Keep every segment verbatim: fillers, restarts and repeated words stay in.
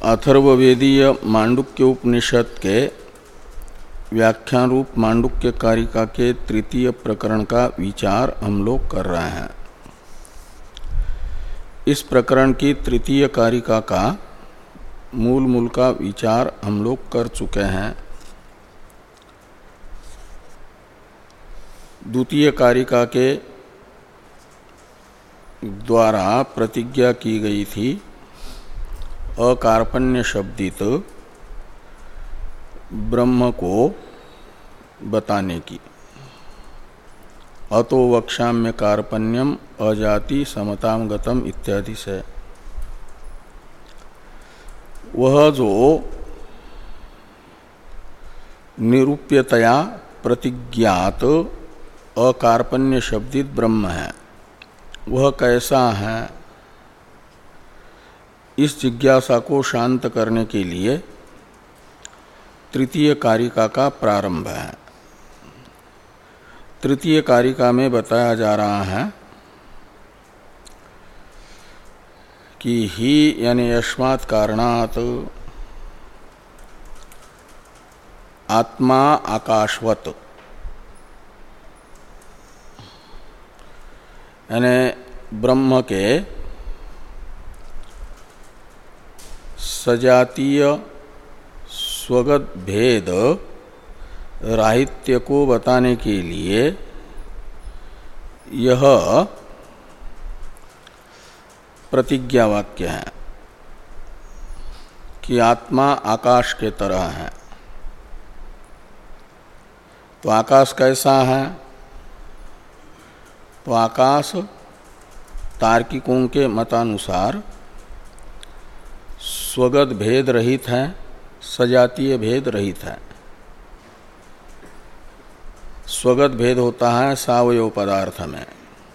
अथर्ववेदीय मांडुक्य उपनिषद के व्याख्यान रूप मांडुक्य कारिका के तृतीय प्रकरण का विचार हम लोग कर रहे हैं। इस प्रकरण की तृतीय कारिका का मूल मूल का विचार हम लोग कर चुके हैं। द्वितीय कारिका के द्वारा प्रतिज्ञा की गई थी अकार्पण्य शब्दित ब्रह्म को बताने की। अतो वक्षाम्य कार्पण्यम अजाति समताम गतम इत्यादि से वह जो निरूप्यतया प्रतिज्ञात अकार्पण्य शब्दित ब्रह्म है, वह कैसा है, इस जिज्ञासा को शांत करने के लिए तृतीय कारिका का प्रारंभ है। तृतीय कारिका में बताया जा रहा है कि ही यानी यस्मात् कारणात् आत्मा आकाशवत, यानी ब्रह्म के सजातीय स्वगत भेद राहित्य को बताने के लिए यह प्रतिज्ञा वाक्य है कि आत्मा आकाश के तरह है। तो आकाश कैसा है? तो आकाश तार्किकों के मतानुसार स्वगत भेद रहित है, सजातीय भेद रहित है। स्वगत भेद होता है सावयव पदार्थ में।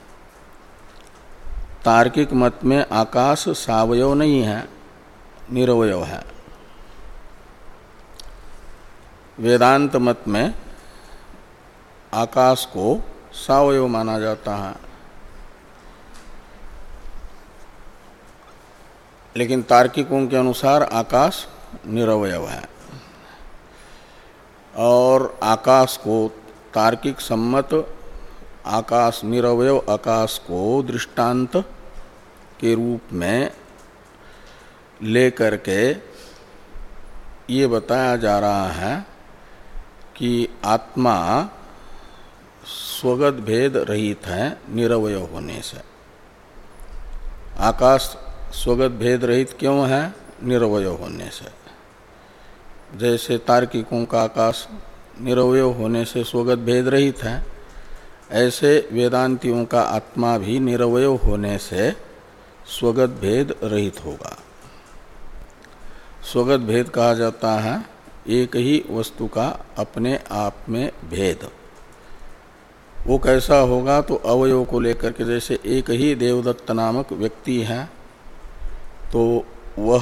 तार्किक मत में आकाश सावयव नहीं है, निरवयव है। वेदांत मत में आकाश को सावयव माना जाता है, लेकिन तार्किकों के अनुसार आकाश निरवयव है। और आकाश को तार्किक सम्मत आकाश निरवयव आकाश को दृष्टांत के रूप में लेकर के ये बताया जा रहा है कि आत्मा स्वगत भेद रहित है निरवयव होने से। आकाश स्वगत भेद रहित क्यों है? निरवयव होने से। जैसे तार्किकों का आकाश निरवयव होने से स्वगत भेद रहित है, ऐसे वेदांतियों का आत्मा भी निरवयव होने से स्वगत भेद रहित होगा। स्वगत भेद कहा जाता है एक ही वस्तु का अपने आप में भेद। वो कैसा होगा? तो अवयव को लेकर के, जैसे एक ही देवदत्त नामक व्यक्ति है, तो वह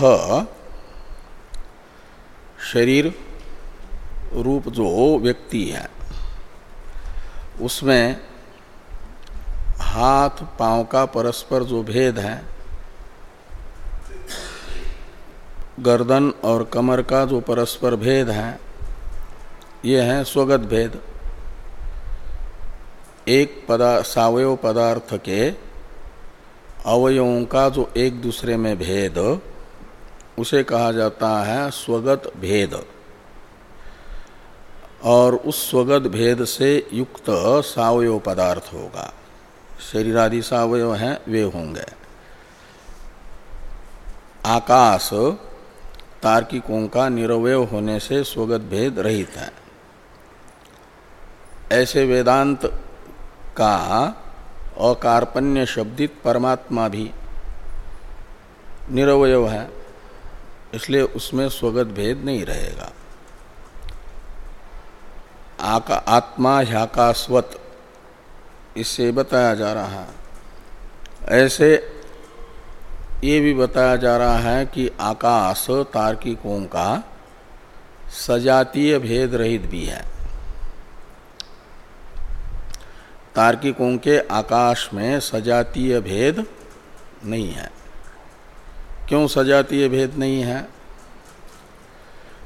शरीर रूप जो व्यक्ति है उसमें हाथ पांव का परस्पर जो भेद है, गर्दन और कमर का जो परस्पर भेद है, ये है स्वगत भेद। एक पदा सावयव पदार्थ के अवयवों का जो एक दूसरे में भेद, उसे कहा जाता है स्वगत भेद। और उस स्वगत भेद से युक्त सावयव पदार्थ होगा, शरीर आदि सावयव हैं वे होंगे। आकाश तार्किकों का निरवयव होने से स्वगत भेद रहित है। ऐसे वेदांत का अकार्पण्य शब्दित परमात्मा भी निरवयव है, इसलिए उसमें स्वगत भेद नहीं रहेगा। आका आत्मा ह्याकाशवत, इससे बताया जा रहा है। ऐसे ये भी बताया जा रहा है कि आकाश तार्किकों का सजातीय भेद रहित भी है। तार्किकों के आकाश में सजातीय भेद नहीं है। क्यों सजातीय भेद नहीं है?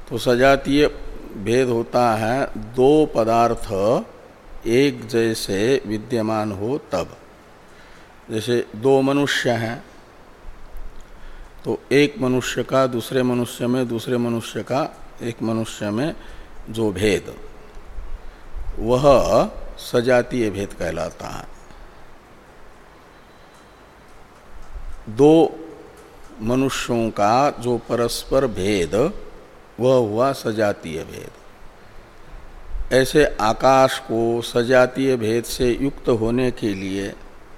तो सजातीय भेद होता है दो पदार्थ एक जैसे विद्यमान हो तब। जैसे दो मनुष्य हैं तो एक मनुष्य का दूसरे मनुष्य में, दूसरे मनुष्य का एक मनुष्य में जो भेद, वह सजातीय भेद कहलाता है। दो मनुष्यों का जो परस्पर भेद वह हुआ सजातीय भेद। ऐसे आकाश को सजातीय भेद से युक्त होने के लिए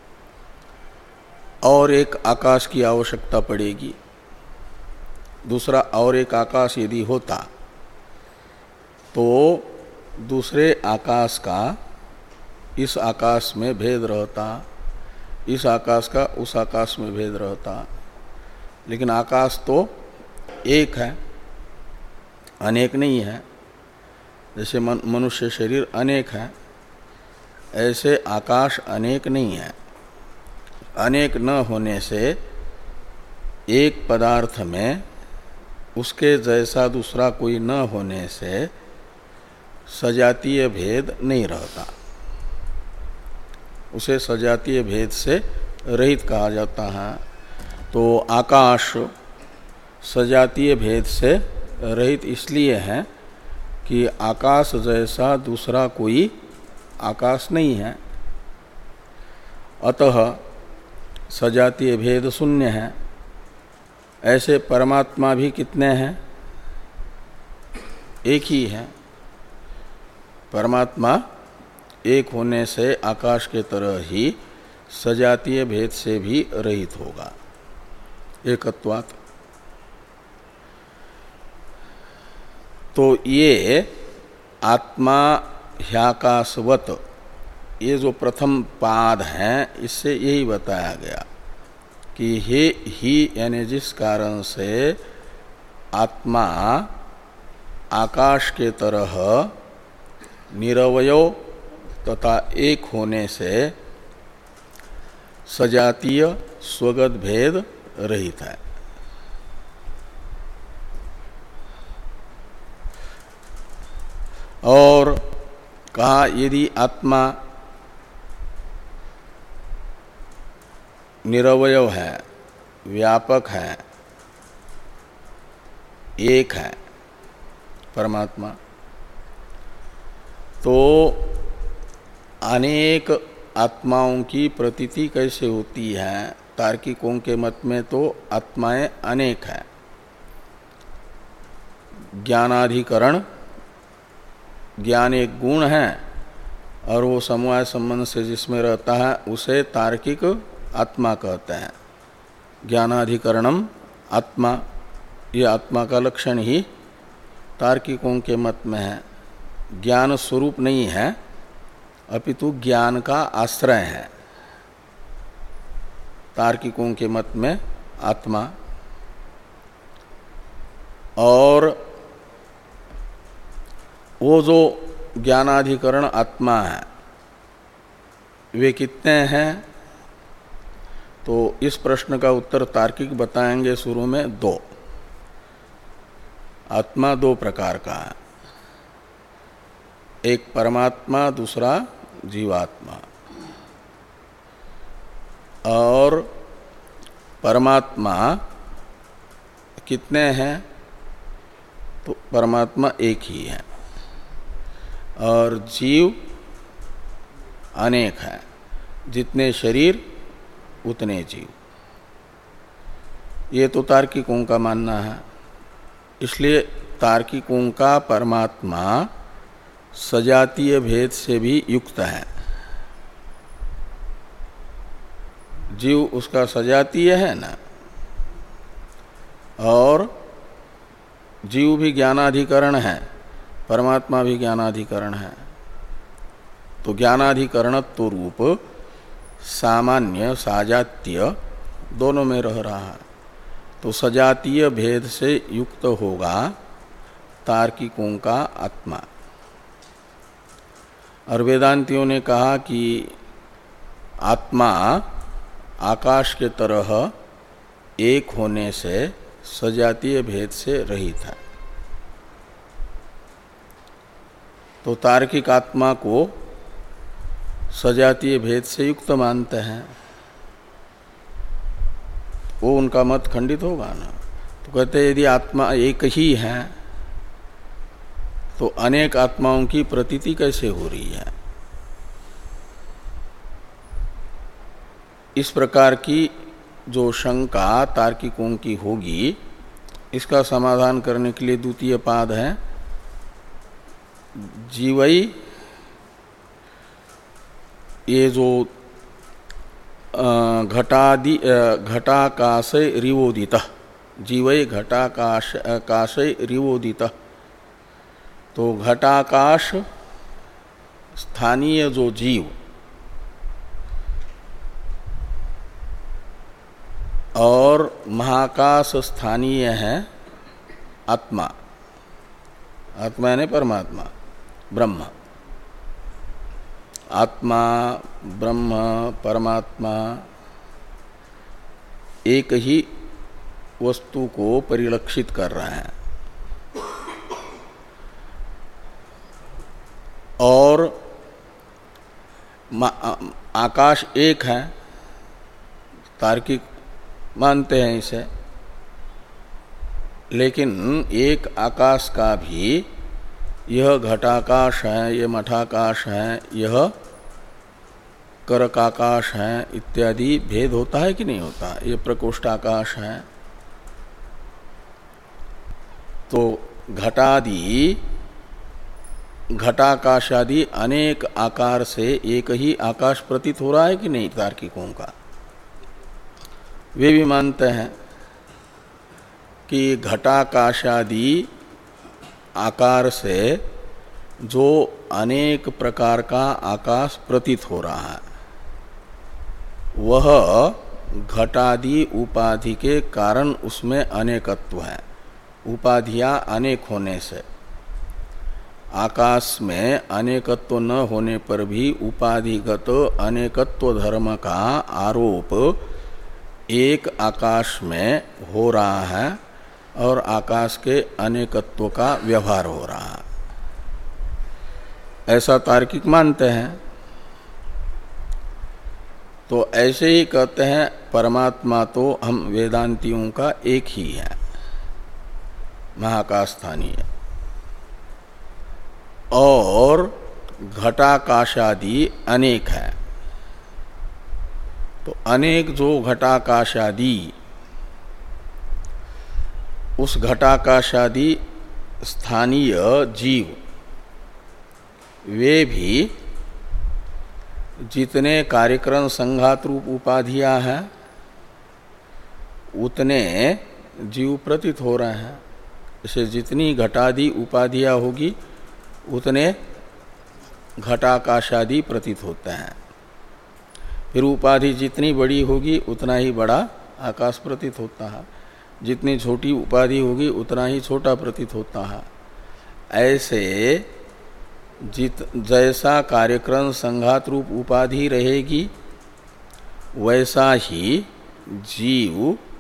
और एक आकाश की आवश्यकता पड़ेगी। दूसरा और एक आकाश यदि होता तो दूसरे आकाश का इस आकाश में भेद रहता, इस आकाश का उस आकाश में भेद रहता। लेकिन आकाश तो एक है, अनेक नहीं है। जैसे मनुष्य शरीर अनेक है, ऐसे आकाश अनेक नहीं है। अनेक न होने से एक पदार्थ में उसके जैसा दूसरा कोई न होने से सजातीय भेद नहीं रहता, उसे सजातीय भेद से रहित कहा जाता है। तो आकाश सजातीय भेद से रहित इसलिए है कि आकाश जैसा दूसरा कोई आकाश नहीं है, अतः सजातीय भेद शून्य है। ऐसे परमात्मा भी कितने हैं? एक ही है। परमात्मा एक होने से आकाश के तरह ही सजातीय भेद से भी रहित होगा, एकत्वात्। तो ये आत्मा ह्याकाशवत, ये जो प्रथम पाद है इससे यही बताया गया कि हे ही यानी जिस कारण से आत्मा आकाश के तरह निरवयव तथा एक होने से सजातीय स्वगत भेद रहित है। और कहा यदि आत्मा निरवयव है, व्यापक है, एक है परमात्मा, तो अनेक आत्माओं की प्रतीति कैसे होती है? तार्किकों के मत में तो आत्माएं अनेक है। ज्ञानाधिकरण, ज्ञान एक गुण है और वो समवाय संबंध से जिसमें रहता है उसे तार्किक आत्मा कहते हैं। ज्ञानाधिकरणम आत्मा, ये आत्मा का लक्षण ही तार्किकों के मत में है। ज्ञान स्वरूप नहीं है, अपितु ज्ञान का आश्रय है तार्किकों के मत में आत्मा। और वो जो ज्ञानाधिकरण आत्मा है वे कितने हैं? तो इस प्रश्न का उत्तर तार्किक बताएंगे शुरू में। दो आत्मा दो प्रकार का है, एक परमात्मा, दूसरा जीवात्मा। और परमात्मा कितने हैं? तो परमात्मा एक ही है और जीव अनेक है, जितने शरीर उतने जीव। ये तो तार्किकों का मानना है। इसलिए तार्किकों का परमात्मा सजातीय भेद से भी युक्त है। जीव उसका सजातीय है ना, और जीव भी ज्ञानाधिकरण है, परमात्मा भी ज्ञानाधिकरण है। तो ज्ञानाधिकरणत्व रूप सामान्य साजातीय दोनों में रह रहा है। तो सजातीय भेद से युक्त होगा तार्किकों का आत्मा। और वेदांतियों ने कहा कि आत्मा आकाश के तरह एक होने से सजातीय भेद से रहित है। तो तार्किक आत्मा को सजातीय भेद से युक्त मानते हैं, वो उनका मत खंडित होगा ना। तो कहते हैं यदि आत्मा एक ही है तो अनेक आत्माओं की प्रतीति कैसे हो रही है। इस प्रकार की जो शंका तार्किकों की होगी, इसका समाधान करने के लिए द्वितीय पाद है जीवई, ये जो घटादि घटाकाश रिवोदित, जीवई घटाकाश काश रिवोदित, तो घटाकाश स्थानीय जो जीव और महाकाश स्थानीय है आत्मा, आत्मा यानी परमात्मा ब्रह्म। आत्मा ब्रह्म परमात्मा एक ही वस्तु को परिलक्षित कर रहे हैं, और आकाश एक है, तार्किक मानते हैं इसे, लेकिन एक आकाश का भी यह घटाकाश है, यह मठाकाश है, यह करकाकाश है इत्यादि भेद होता है कि नहीं होता। ये प्रकोष्ठाकाश है। तो घटादि घटाकाशादि अनेक आकार से एक ही आकाश प्रतीत हो रहा है कि नहीं तार्किकों का। वे भी मानते हैं कि घटाकाशादि आकार से जो अनेक प्रकार का आकाश प्रतीत हो रहा है वह घटादि उपाधि के कारण उसमें अनेकत्व है। उपाधियां अनेक होने से आकाश में अनेकत्व न होने पर भी उपाधिगत अनेकत्व धर्म का आरोप एक आकाश में हो रहा है और आकाश के अनेकत्व का व्यवहार हो रहा है, ऐसा तार्किक मानते हैं। तो ऐसे ही कहते हैं परमात्मा तो हम वेदांतियों का एक ही है, महाकाश स्थानीय, और घटाकाशादि अनेक है। तो अनेक जो घटाकाशादि, उस घटाकाशादि स्थानीय जीव वे भी जितने कार्यक्रम संघात रूप उपाधियां हैं उतने जीव प्रतीत हो रहे हैं। इसे जितनी घटादि उपाधियां होगी उतने घटाकाशादि प्रतीत होते हैं। फिर उपाधि जितनी बड़ी होगी उतना ही बड़ा आकाश प्रतीत होता है, जितनी छोटी उपाधि होगी उतना ही छोटा प्रतीत होता है। ऐसे जित जैसा कार्यक्रम संघात रूप उपाधि रहेगी वैसा ही जीव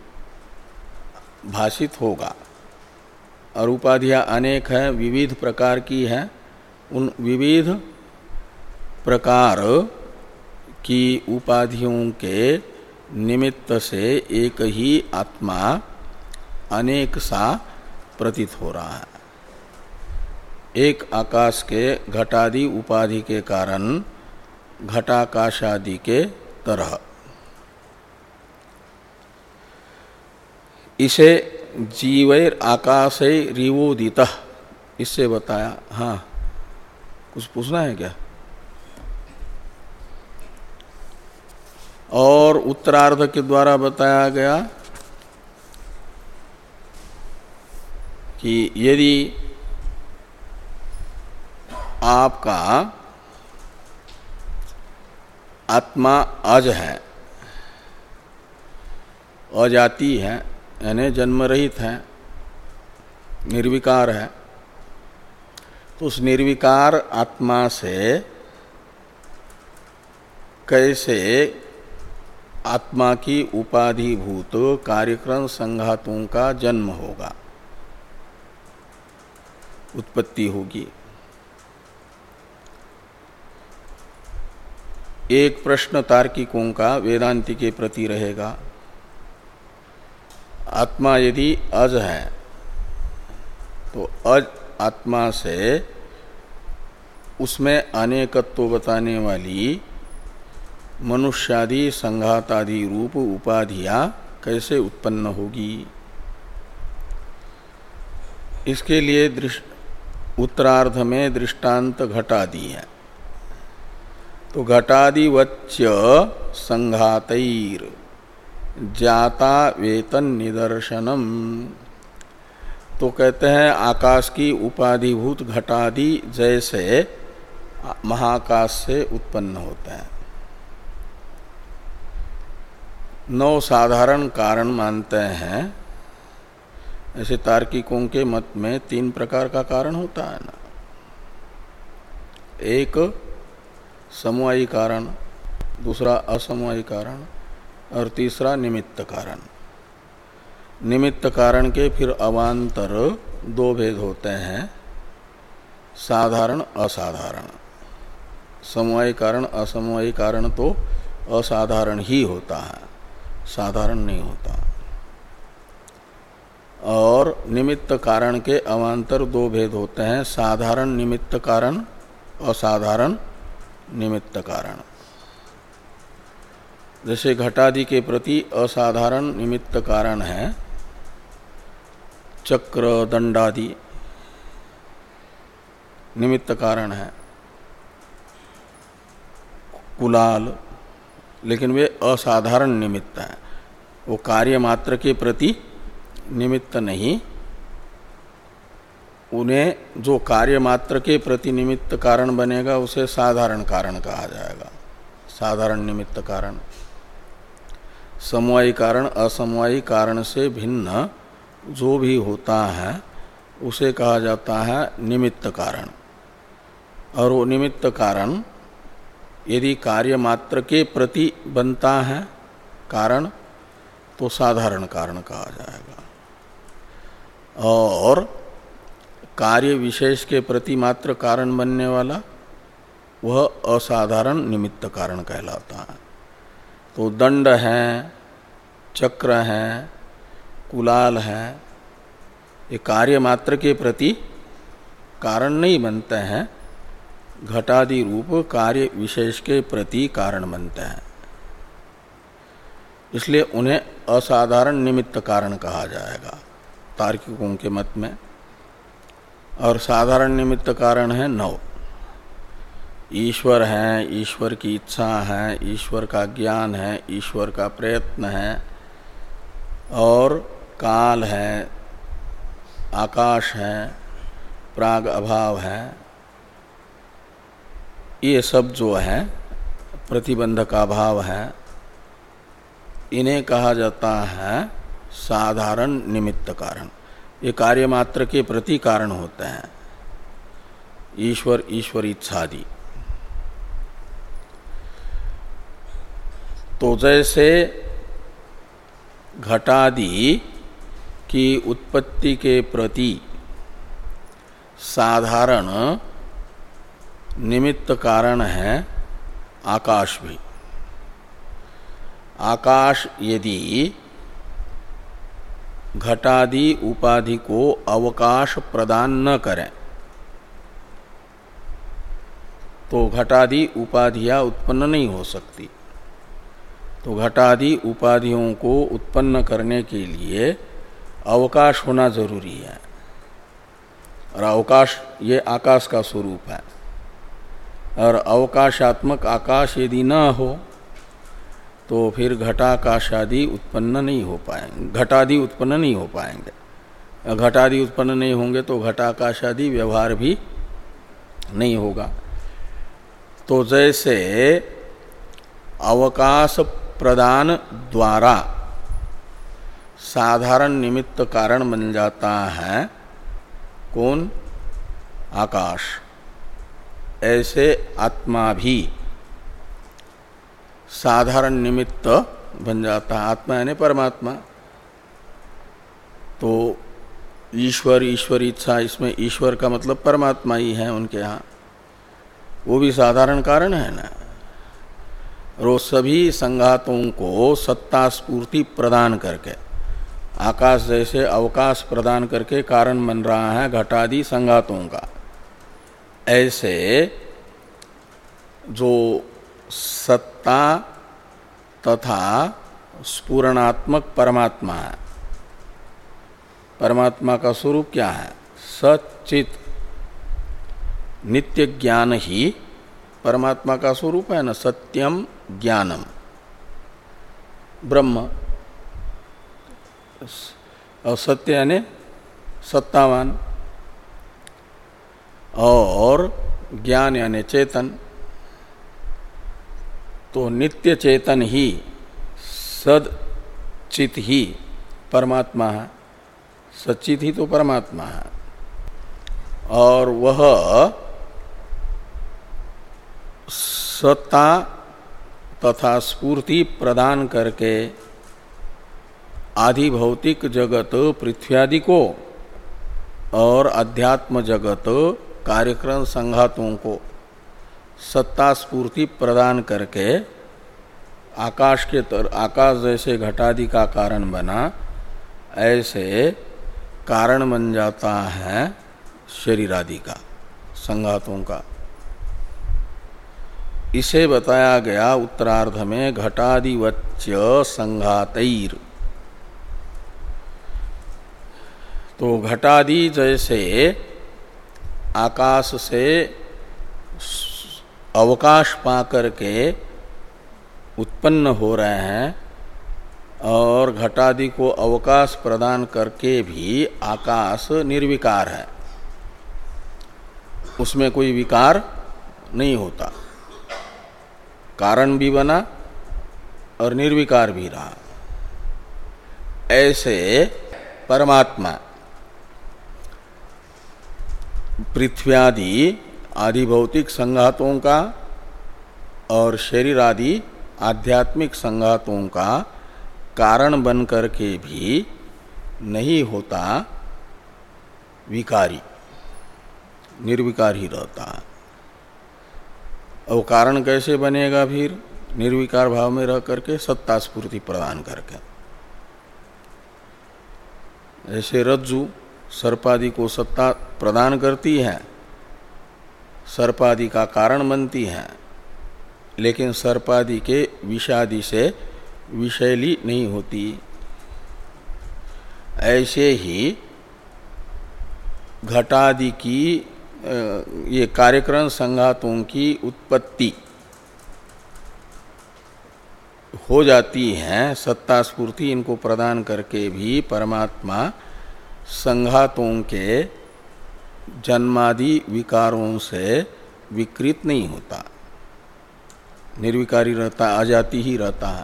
भाषित होगा। और उपाधियां अनेक हैं, विविध प्रकार की हैं। उन विविध प्रकार की उपाधियों के निमित्त से एक ही आत्मा अनेक सा प्रतीत हो रहा है। एक आकाश के घटादि उपाधि के कारण घटाकाशादि के तरह। इसे जीवैर आकाशै रिवोदितः इससे बताया। हाँ, कुछ पूछना है क्या? और उत्तरार्ध के द्वारा बताया गया कि यदि आपका आत्मा अज है, अजाति है, यानी जन्म रहित है, निर्विकार है, तो उस निर्विकार आत्मा से कैसे आत्मा की उपाधिभूत कार्यक्रम संघातों का जन्म होगा, उत्पत्ति होगी। एक प्रश्न तार्किकों का वेदांति के प्रति रहेगा, आत्मा यदि अज है तो अज आत्मा से उसमें अनेकत्व बताने वाली मनुष्यादि संघातादि रूप उपाधियां कैसे उत्पन्न होगी। इसके लिए उत्तरार्ध में दृष्टांत घटादि है। तो घटादिवच्च संघातैर जाता वेतन निदर्शनम, तो कहते हैं आकाश की उपाधिभूत घटादि जैसे महाकाश से उत्पन्न होता है। नौ साधारण कारण मानते हैं। ऐसे तार्किकों के मत में तीन प्रकार का कारण होता है ना, एक समवायी कारण, दूसरा असमवायी कारण और तीसरा निमित्त कारण। निमित्त कारण के फिर अवान्तर दो भेद होते हैं, साधारण असाधारण। समवायी कारण असमवायी कारण तो असाधारण ही होता है, साधारण नहीं होता। और निमित्त कारण के अवान्तर दो भेद होते हैं, साधारण निमित्त कारण, असाधारण निमित्त कारण। जैसे घटादि के प्रति असाधारण निमित्त कारण है चक्र दंडादि, निमित्त कारण है कुलाल, लेकिन वे असाधारण निमित्त हैं। वो कार्य मात्र के प्रति निमित्त नहीं, उन्हें जो कार्य मात्र के प्रति निमित्त कारण बनेगा उसे साधारण कारण कहा जाएगा, साधारण निमित्त कारण। समवायी कारण असमवायी कारण से भिन्न जो भी होता है उसे कहा जाता है निमित्त कारण। और वो निमित्त कारण यदि कार्य मात्र के प्रति बनता है कारण तो साधारण कारण कहा जाएगा, और कार्य विशेष के प्रति मात्र कारण बनने वाला वह असाधारण निमित्त कारण कहलाता है। तो दंड है, चक्र है, कुलाल है, ये कार्य मात्र के प्रति कारण नहीं बनते हैं, घटादि रूप कार्य विशेष के प्रति कारण बनते हैं, इसलिए उन्हें असाधारण निमित्त कारण कहा जाएगा तार्किकों के मत में। और साधारण निमित्त कारण है नौ। ईश्वर है, ईश्वर की इच्छा है, ईश्वर का ज्ञान है, ईश्वर का प्रयत्न है, और काल है, आकाश है, प्राग अभाव है, ये सब जो है प्रतिबंध का भाव है, इन्हें कहा जाता है साधारण निमित्त कारण। ये कार्य मात्र के प्रति कारण होते हैं, ईश्वर, ईश्वर इच्छादि। तो जैसे घटादि की उत्पत्ति के प्रति साधारण निमित्त कारण है आकाश भी। आकाश यदि घटादि उपाधि को अवकाश प्रदान न करें तो घटादि उपाधियां उत्पन्न नहीं हो सकती। तो घटादि उपाधियों को उत्पन्न करने के लिए अवकाश होना जरूरी है, और अवकाश ये आकाश का स्वरूप है। और अवकाशात्मक आकाश यदि न हो तो फिर घटाकाश आदि उत्पन्न नहीं हो पाएंगे, घटादि उत्पन्न नहीं हो पाएंगे। घटादि उत्पन्न नहीं होंगे तो घटाकाश आदि व्यवहार भी नहीं होगा। तो जैसे अवकाश प्रदान द्वारा साधारण निमित्त कारण बन जाता है कौन? आकाश। ऐसे आत्मा भी साधारण निमित्त बन जाता है। आत्मा यानी परमात्मा। तो ईश्वर, ईश्वर इच्छा, इसमें ईश्वर का मतलब परमात्मा ही है उनके यहाँ, वो भी साधारण कारण है ना। और वो सभी संघातों को सत्ता स्फूर्ति प्रदान करके, आकाश जैसे अवकाश प्रदान करके कारण बन रहा है घटादि संघातों का, ऐसे जो सत्ता तथा स्फुरणात्मक परमात्मा है, परमात्मा का स्वरूप क्या है? सच्चित नित्य ज्ञान ही परमात्मा का स्वरूप है ना, सत्यम ज्ञानम ब्रह्म। और सत्य यानी सत्तावान, और ज्ञान यानी चेतन। तो नित्य चेतन ही सद चित ही परमात्मा है, सच्चित ही तो परमात्मा है। और वह सत्ता तथा स्फूर्ति प्रदान करके आदि भौतिक जगत पृथ्वी को और अध्यात्म जगत कार्यक्रम संघातों को सत्ता स्फूर्ति प्रदान करके आकाश के तर आकाश जैसे घटादि का कारण बना, ऐसे कारण बन जाता है शरीर आदि का, संघातों का। इसे बताया गया उत्तरार्ध में घटादिवच्च संघातैर। तो घटादि जैसे आकाश से अवकाश पाकर के उत्पन्न हो रहे हैं, और घटादि को अवकाश प्रदान करके भी आकाश निर्विकार है, उसमें कोई विकार नहीं होता, कारण भी बना और निर्विकार भी रहा। ऐसे परमात्मा पृथ्व्यादि आदि भौतिक संघातों का और शरीर आदि आध्यात्मिक संघातों का कारण बन करके भी नहीं होता विकारी, निर्विकार ही रहता है। और कारण कैसे बनेगा फिर? निर्विकार भाव में रह करके सत्ता स्फूर्ति प्रदान करके। ऐसे रज्जु सर्पादि को सत्ता प्रदान करती है, सर्पादि का कारण बनती है, लेकिन सर्पादि के विषादि से विषैली नहीं होती। ऐसे ही घटादि की ये कार्यक्रम संघातों की उत्पत्ति हो जाती है सत्ता स्फूर्ति इनको प्रदान करके भी परमात्मा संघातों के जन्मादि विकारों से विकृत नहीं होता, निर्विकारी रहता, आजाति ही रहता है।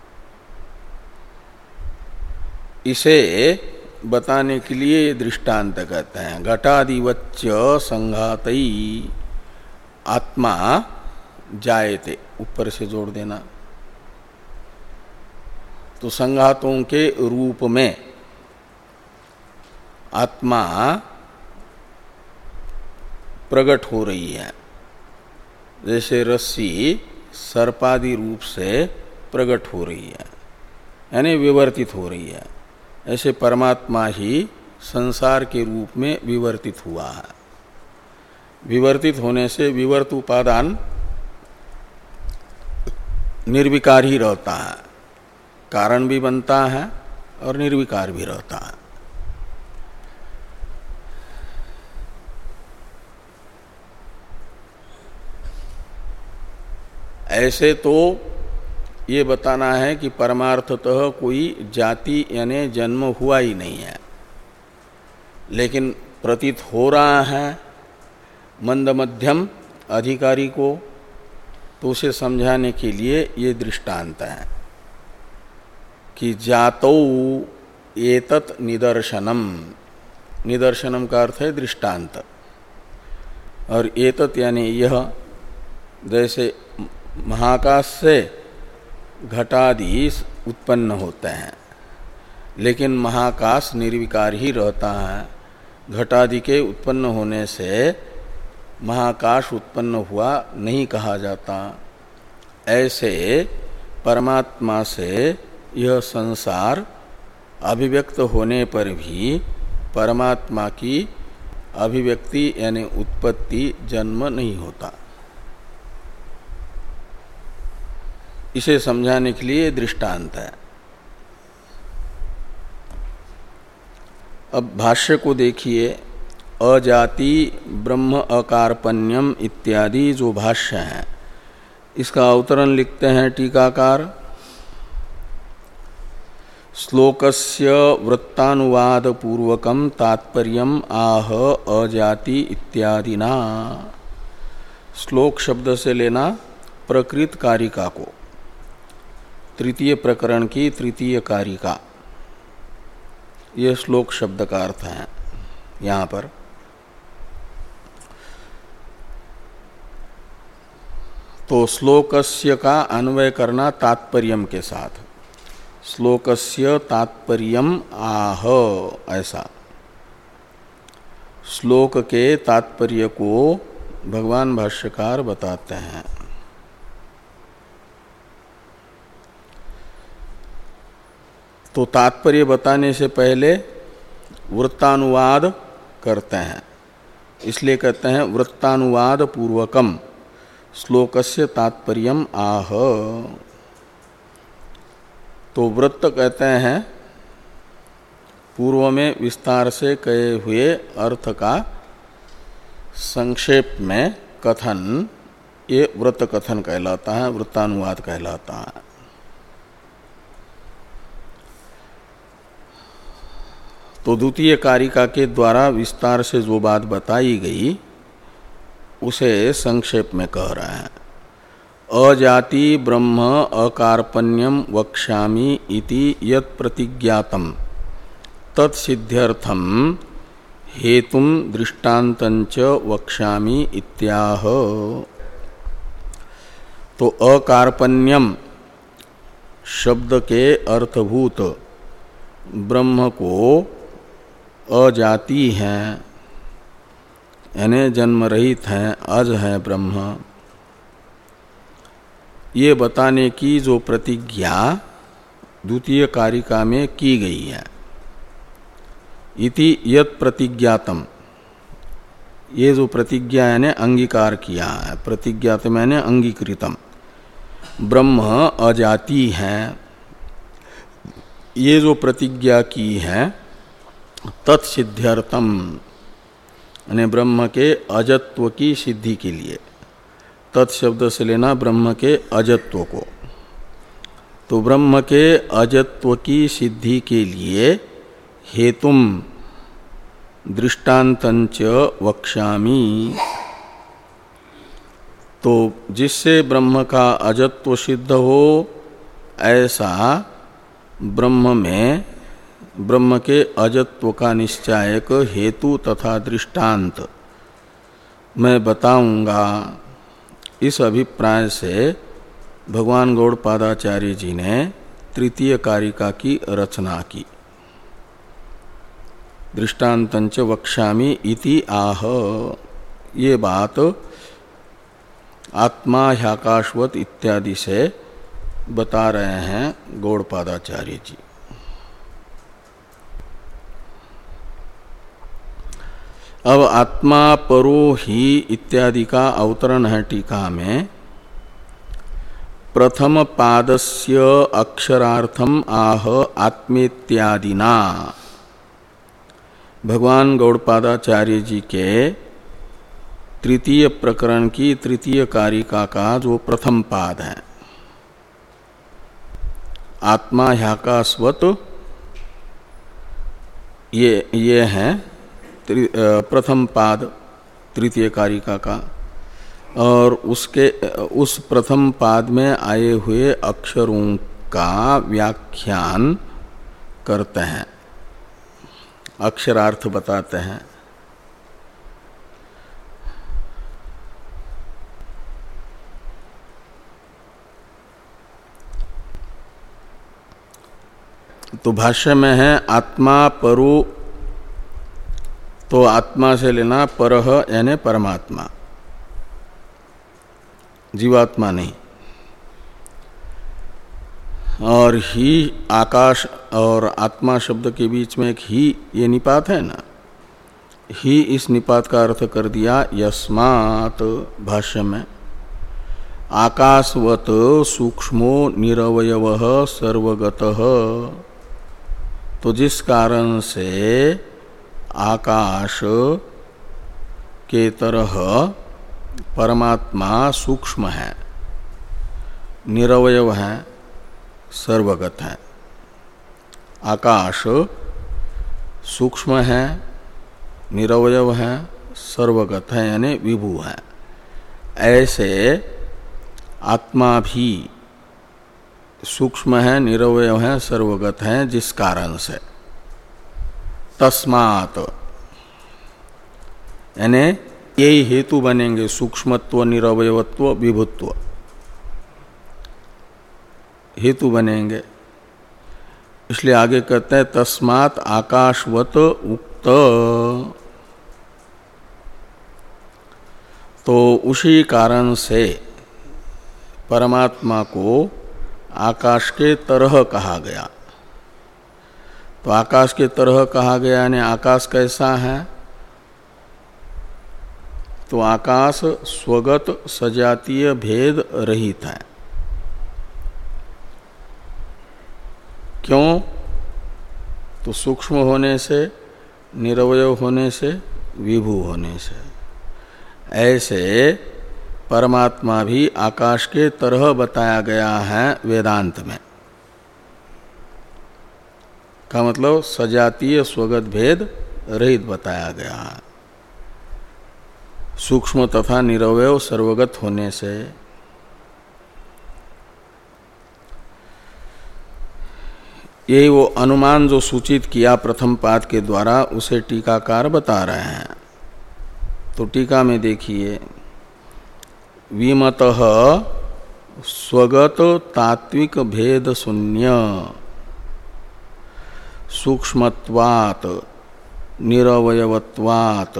इसे बताने के लिए दृष्टांत कहते हैं घटादिवच्च संघातई आत्मा जायते, ऊपर से जोड़ देना। तो संघातों के रूप में आत्मा प्रकट हो रही है, जैसे रस्सी सर्पादि रूप से प्रकट हो रही है, यानी विवर्तित हो रही है। ऐसे परमात्मा ही संसार के रूप में विवर्तित हुआ है। विवर्तित होने से विवर्त उपादान निर्विकार ही रहता है, कारण भी बनता है और निर्विकार भी रहता है। ऐसे तो ये बताना है कि परमार्थतः कोई जाति यानी जन्म हुआ ही नहीं है, लेकिन प्रतीत हो रहा है मंद मध्यम अधिकारी को, तो उसे समझाने के लिए ये दृष्टांत है कि जातौ एतत् निदर्शनम। निदर्शनम का अर्थ है दृष्टांत, और एतत् यानी यह, जैसे महाकाश से घटादि उत्पन्न होते हैं, लेकिन महाकाश निर्विकार ही रहता है। घटादि के उत्पन्न होने से महाकाश उत्पन्न हुआ नहीं कहा जाता। ऐसे परमात्मा से यह संसार अभिव्यक्त होने पर भी परमात्मा की अभिव्यक्ति यानी उत्पत्ति जन्म नहीं होता। इसे समझाने के लिए दृष्टांत है। अब भाष्य को देखिए। अजाति ब्रह्म अकारपण्यम इत्यादि जो भाष्य है इसका अवतरण लिखते हैं टीकाकार। श्लोकस्य वृत्तानुवाद पूर्वकम तात्पर्यम आह अजाति इत्यादिना। श्लोक शब्द से लेना प्रकृत कारिका को, तृतीय प्रकरण की तृतीय कारिका, यह श्लोक शब्द का अर्थ है यहाँ पर। तो श्लोकस्य का अन्वय करना तात्पर्यम के साथ। श्लोकस्य तात्पर्यम आह, ऐसा श्लोक के तात्पर्य को भगवान भाष्यकार बताते हैं। तो तात्पर्य बताने से पहले वृत्तानुवाद करते हैं, इसलिए कहते हैं वृत्तानुवाद पूर्वकम श्लोकस्य तात्पर्यम आह। तो वृत्त कहते हैं पूर्व में विस्तार से कहे हुए अर्थ का संक्षेप में कथन, ये वृत्त कथन कहलाता है, वृत्तानुवाद कहलाता है। तो द्वितीय कारिका के द्वारा विस्तार से जो बात बताई गई उसे संक्षेप में कह रहे हैं। अजाति ब्रह्म अकारपण्यम वक्ष्यामि इति यत् प्रतिज्ञातम तत्सिद्ध्यर्थम हेतुम दृष्टान्तञ्च वक्ष्यामि इत्याह। तो अकारपण्यम शब्द के अर्थभूत ब्रह्म को अजाति हैं यानी जन्म रहित हैं, अज है ब्रह्म, ये बताने की जो प्रतिज्ञा द्वितीय कारिका में की गई है। इति यत् प्रतिज्ञातम, ये जो प्रतिज्ञा यानी अंगीकार किया है, प्रतिज्ञात मैंने अंगीकृतम, ब्रह्म अजाति है, ये जो प्रतिज्ञा की है तत्सिद्ध्यर्थम यानी ब्रह्म के अजत्व की सिद्धि के लिए। तत्शब्द से लेना ब्रह्म के अजत्व को। तो ब्रह्म के अजत्व की सिद्धि के लिए हेतुम दृष्टान्तञ्च वक्ष्यामि। तो जिससे ब्रह्म का अजत्व सिद्ध हो ऐसा ब्रह्म में ब्रह्म के अजत्व का निश्चायक हेतु तथा दृष्टांत मैं बताऊंगा। इस अभिप्राय से भगवान गौड़पादाचार्य जी ने तृतीय कारिका की रचना की। दृष्टान्तञ्च वक्ष्यामि इति आह, ये बात आत्मा ह्याकाशवत इत्यादि से बता रहे हैं गौड़पादाचार्य जी। अब आत्मा परो ही इत्यादि का अवतरण है टीका में। प्रथम पादस्य अक्षरार्थम आह आत्मेत्यादिना। भगवान गौड़पादाचार्य जी के तृतीय प्रकरण की तृतीय कारिका का जो प्रथम पाद है, आत्मा ह्याकाशवत, ये ये है प्रथम पाद तृतीय कारिका का। और उसके उस प्रथम पाद में आए हुए अक्षरों का व्याख्यान करते हैं, अक्षरार्थ बताते हैं। तो भाष्य में है आत्मा परो, तो आत्मा से लेना परह यानी परमात्मा, जीवात्मा नहीं। और ही आकाश और आत्मा शब्द के बीच में एक ही ये निपात है ना, ही इस निपात का अर्थ कर दिया यस्मात् भाष्य में। आकाशवत सूक्ष्मो निरवयवः सर्वगतः, तो जिस कारण से आकाश के तरह परमात्मा सूक्ष्म है, निरवयव है, सर्वगत है। आकाश सूक्ष्म है, निरवयव है, सर्वगत है, यानी विभु है। ऐसे आत्मा भी सूक्ष्म है, निरवयव है, सर्वगत है, जिस कारण से। तस्मात् यानी यही हेतु बनेंगे, सूक्ष्मत्व, निरवयवत्व, विभुत्व हेतु बनेंगे। इसलिए आगे कहते हैं तस्मात् आकाशवत उक्त, तो उसी कारण से परमात्मा को आकाश के तरह कहा गया। तो आकाश के तरह कहा गया यानी आकाश कैसा है? तो आकाश स्वगत सजातीय भेद रहित है। क्यों? तो सूक्ष्म होने से, निरवयव होने से, विभु होने से। ऐसे परमात्मा भी आकाश के तरह बताया गया है वेदांत में। का मतलब सजातीय स्वगत भेद रहित बताया गया है, सूक्ष्म तथा निरवयव सर्वगत होने से। यही वो अनुमान जो सूचित किया प्रथम पाद के द्वारा, उसे टीकाकार बता रहे हैं। तो टीका में देखिए, विमतः स्वगत तात्विक भेद शून्य सूक्ष्मत्वात् निरवयवत्वात्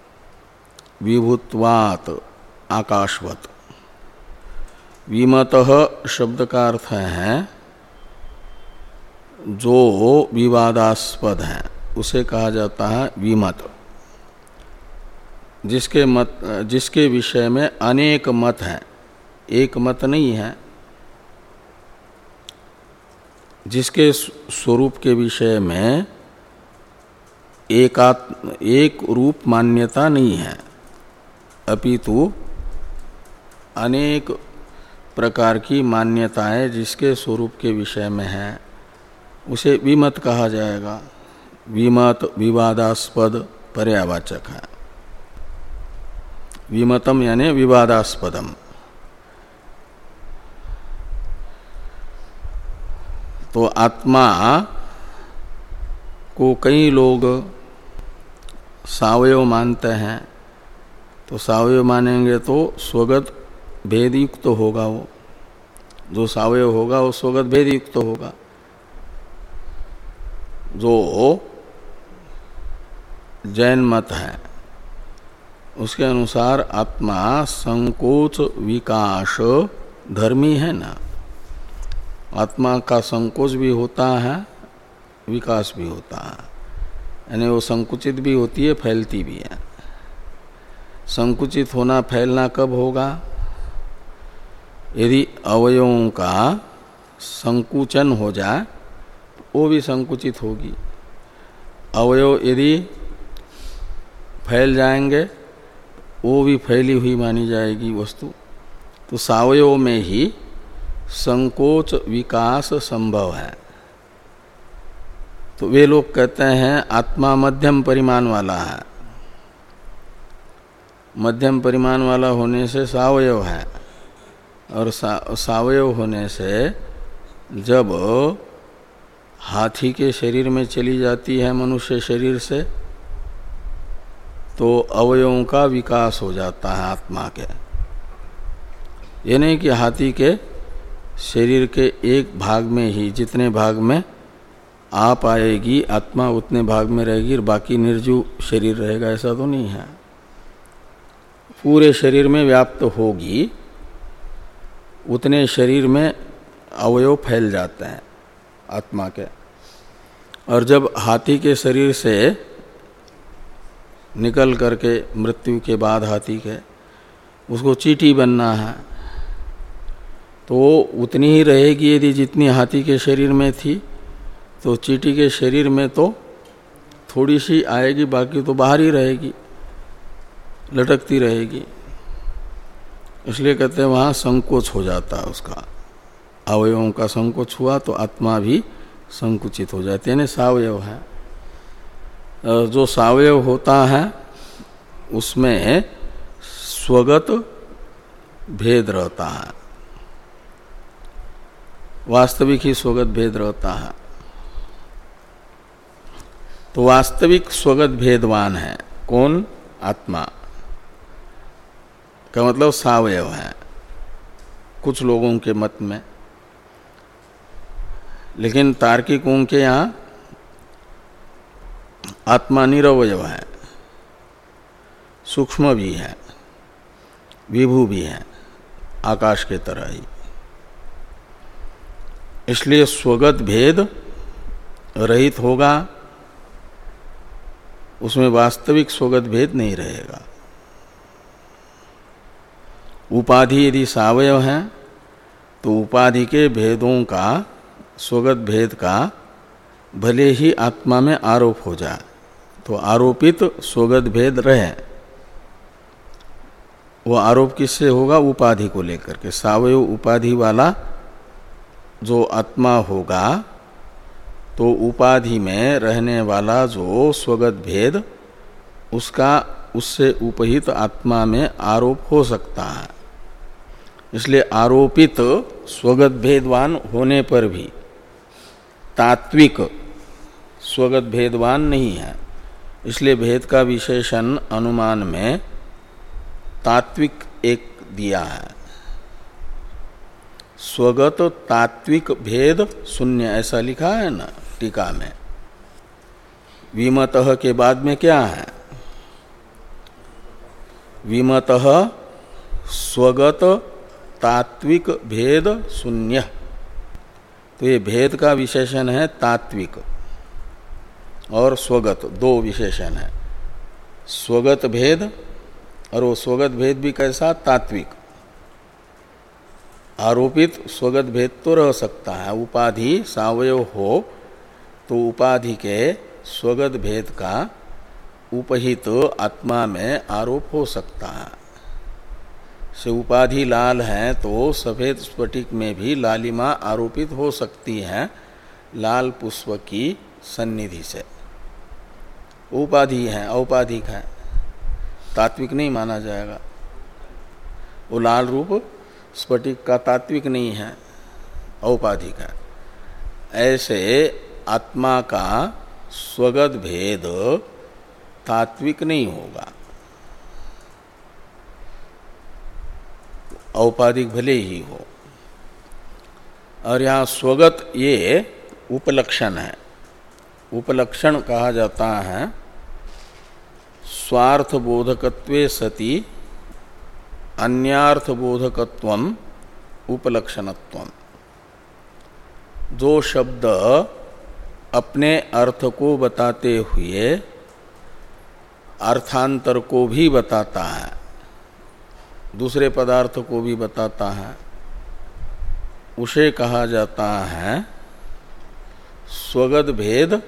विभुत्वात् आकाशवत्। विमतः शब्द का अर्थ है जो विवादास्पद है, उसे कहा जाता है विमत। जिसके मत, जिसके विषय में अनेक मत हैं, एक मत नहीं है, जिसके स्वरूप के विषय में एकात्म एक रूप मान्यता नहीं है, अपितु अनेक प्रकार की मान्यताएं जिसके स्वरूप के विषय में है, उसे विमत कहा जाएगा। विमत विवादास्पद पर्यावाचक है। विमतम यानी विवादास्पदम। तो आत्मा को कई लोग सावयव मानते हैं, तो सावयव मानेंगे तो स्वगत भेद युक्त तो होगा। वो जो सावयव होगा वो स्वगत भेद युक्त तो होगा। जो जैन मत है उसके अनुसार आत्मा संकोच विकास धर्मी है ना। आत्मा का संकोच भी होता है, विकास भी होता है, यानी वो संकुचित भी होती है, फैलती भी है। संकुचित होना फैलना कब होगा? यदि अवयवों का संकुचन हो जाए, वो भी संकुचित होगी। अवयव यदि फैल जाएंगे, वो भी फैली हुई मानी जाएगी वस्तु। तो सावयव में ही संकोच विकास संभव है। तो वे लोग कहते हैं आत्मा मध्यम परिमाण वाला है। मध्यम परिमाण वाला होने से सावयव है, और सा, सावयव होने से जब हाथी के शरीर में चली जाती है मनुष्य शरीर से, तो अवयवों का विकास हो जाता है आत्मा के। ये नहीं कि हाथी के शरीर के एक भाग में ही, जितने भाग में आ पाएगी आत्मा उतने भाग में रहेगी और बाकी निर्जीव शरीर रहेगा, ऐसा तो नहीं है। पूरे शरीर में व्याप्त होगी, उतने शरीर में अवयव फैल जाते हैं आत्मा के। और जब हाथी के शरीर से निकल करके मृत्यु के बाद हाथी के उसको चींटी बनना है तो वो उतनी ही रहेगी यदि जितनी हाथी के शरीर में थी, तो चींटी के शरीर में तो थोड़ी सी आएगी, बाकी तो बाहर ही रहेगी, लटकती रहेगी। इसलिए कहते हैं वहाँ संकोच हो जाता है उसका, अवयवों का संकोच हुआ तो आत्मा भी संकुचित हो जाती है, यानी सावयव है। जो सावयव होता है उसमें स्वगत भेद रहता है, वास्तविक ही स्वगत भेद रहता है। तो वास्तविक स्वगत भेदवान है कौन? आत्मा का मतलब सावयव है कुछ लोगों के मत में, लेकिन तार्किकों के यहाँ आत्मा निरवयव है, सूक्ष्म भी है, विभू भी है, आकाश के तरह ही। इसलिए स्वगत भेद रहित होगा, उसमें वास्तविक स्वगत भेद नहीं रहेगा। उपाधि यदि सावयव है तो उपाधि के भेदों का, स्वगत भेद का भले ही आत्मा में आरोप हो जाए तो आरोपित स्वगत भेद रहे, वो आरोप किससे होगा? उपाधि को लेकर के। सावयव उपाधि वाला जो आत्मा होगा तो उपाधि में रहने वाला जो स्वगत भेद उसका उससे उपहित आत्मा में आरोप हो सकता है। इसलिए आरोपित स्वगत भेदवान होने पर भी तात्विक स्वगत भेदवान नहीं है। इसलिए भेद का विशेषण अनुमान में तात्विक एक दिया है, स्वगत तात्विक भेद शून्य, ऐसा लिखा है ना टीका में। विमतः के बाद में क्या है? विमतः स्वगत तात्विक भेद शून्य। तो ये भेद का विशेषण है तात्विक और स्वगत, दो विशेषण है। स्वगत भेद, और वो स्वगत भेद भी कैसा? तात्विक। आरोपित स्वगत भेद तो रह सकता है, उपाधि सावयव हो तो उपाधि के स्वगत भेद का उपहित आत्मा में आरोप हो सकता है। से उपाधि लाल है तो सफेद स्फटिक में भी लालिमा आरोपित हो सकती है लाल पुष्प की सन्निधि से। उपाधि है, औपाधिक है, तात्विक नहीं माना जाएगा। वो लाल रूप स्फटिक का तात्विक नहीं है, औपाधिक है। ऐसे आत्मा का स्वगत भेद तात्विक नहीं होगा, औपाधिक भले ही हो। और यहाँ स्वगत ये उपलक्षण है। उपलक्षण कहा जाता है स्वार्थ बोधकत्वे सति अन्यार्थ बोधकत्वम उपलक्षणत्वम। जो शब्द अपने अर्थ को बताते हुए अर्थांतर को भी बताता है, दूसरे पदार्थ को भी बताता है, उसे कहा जाता है स्वगत भेद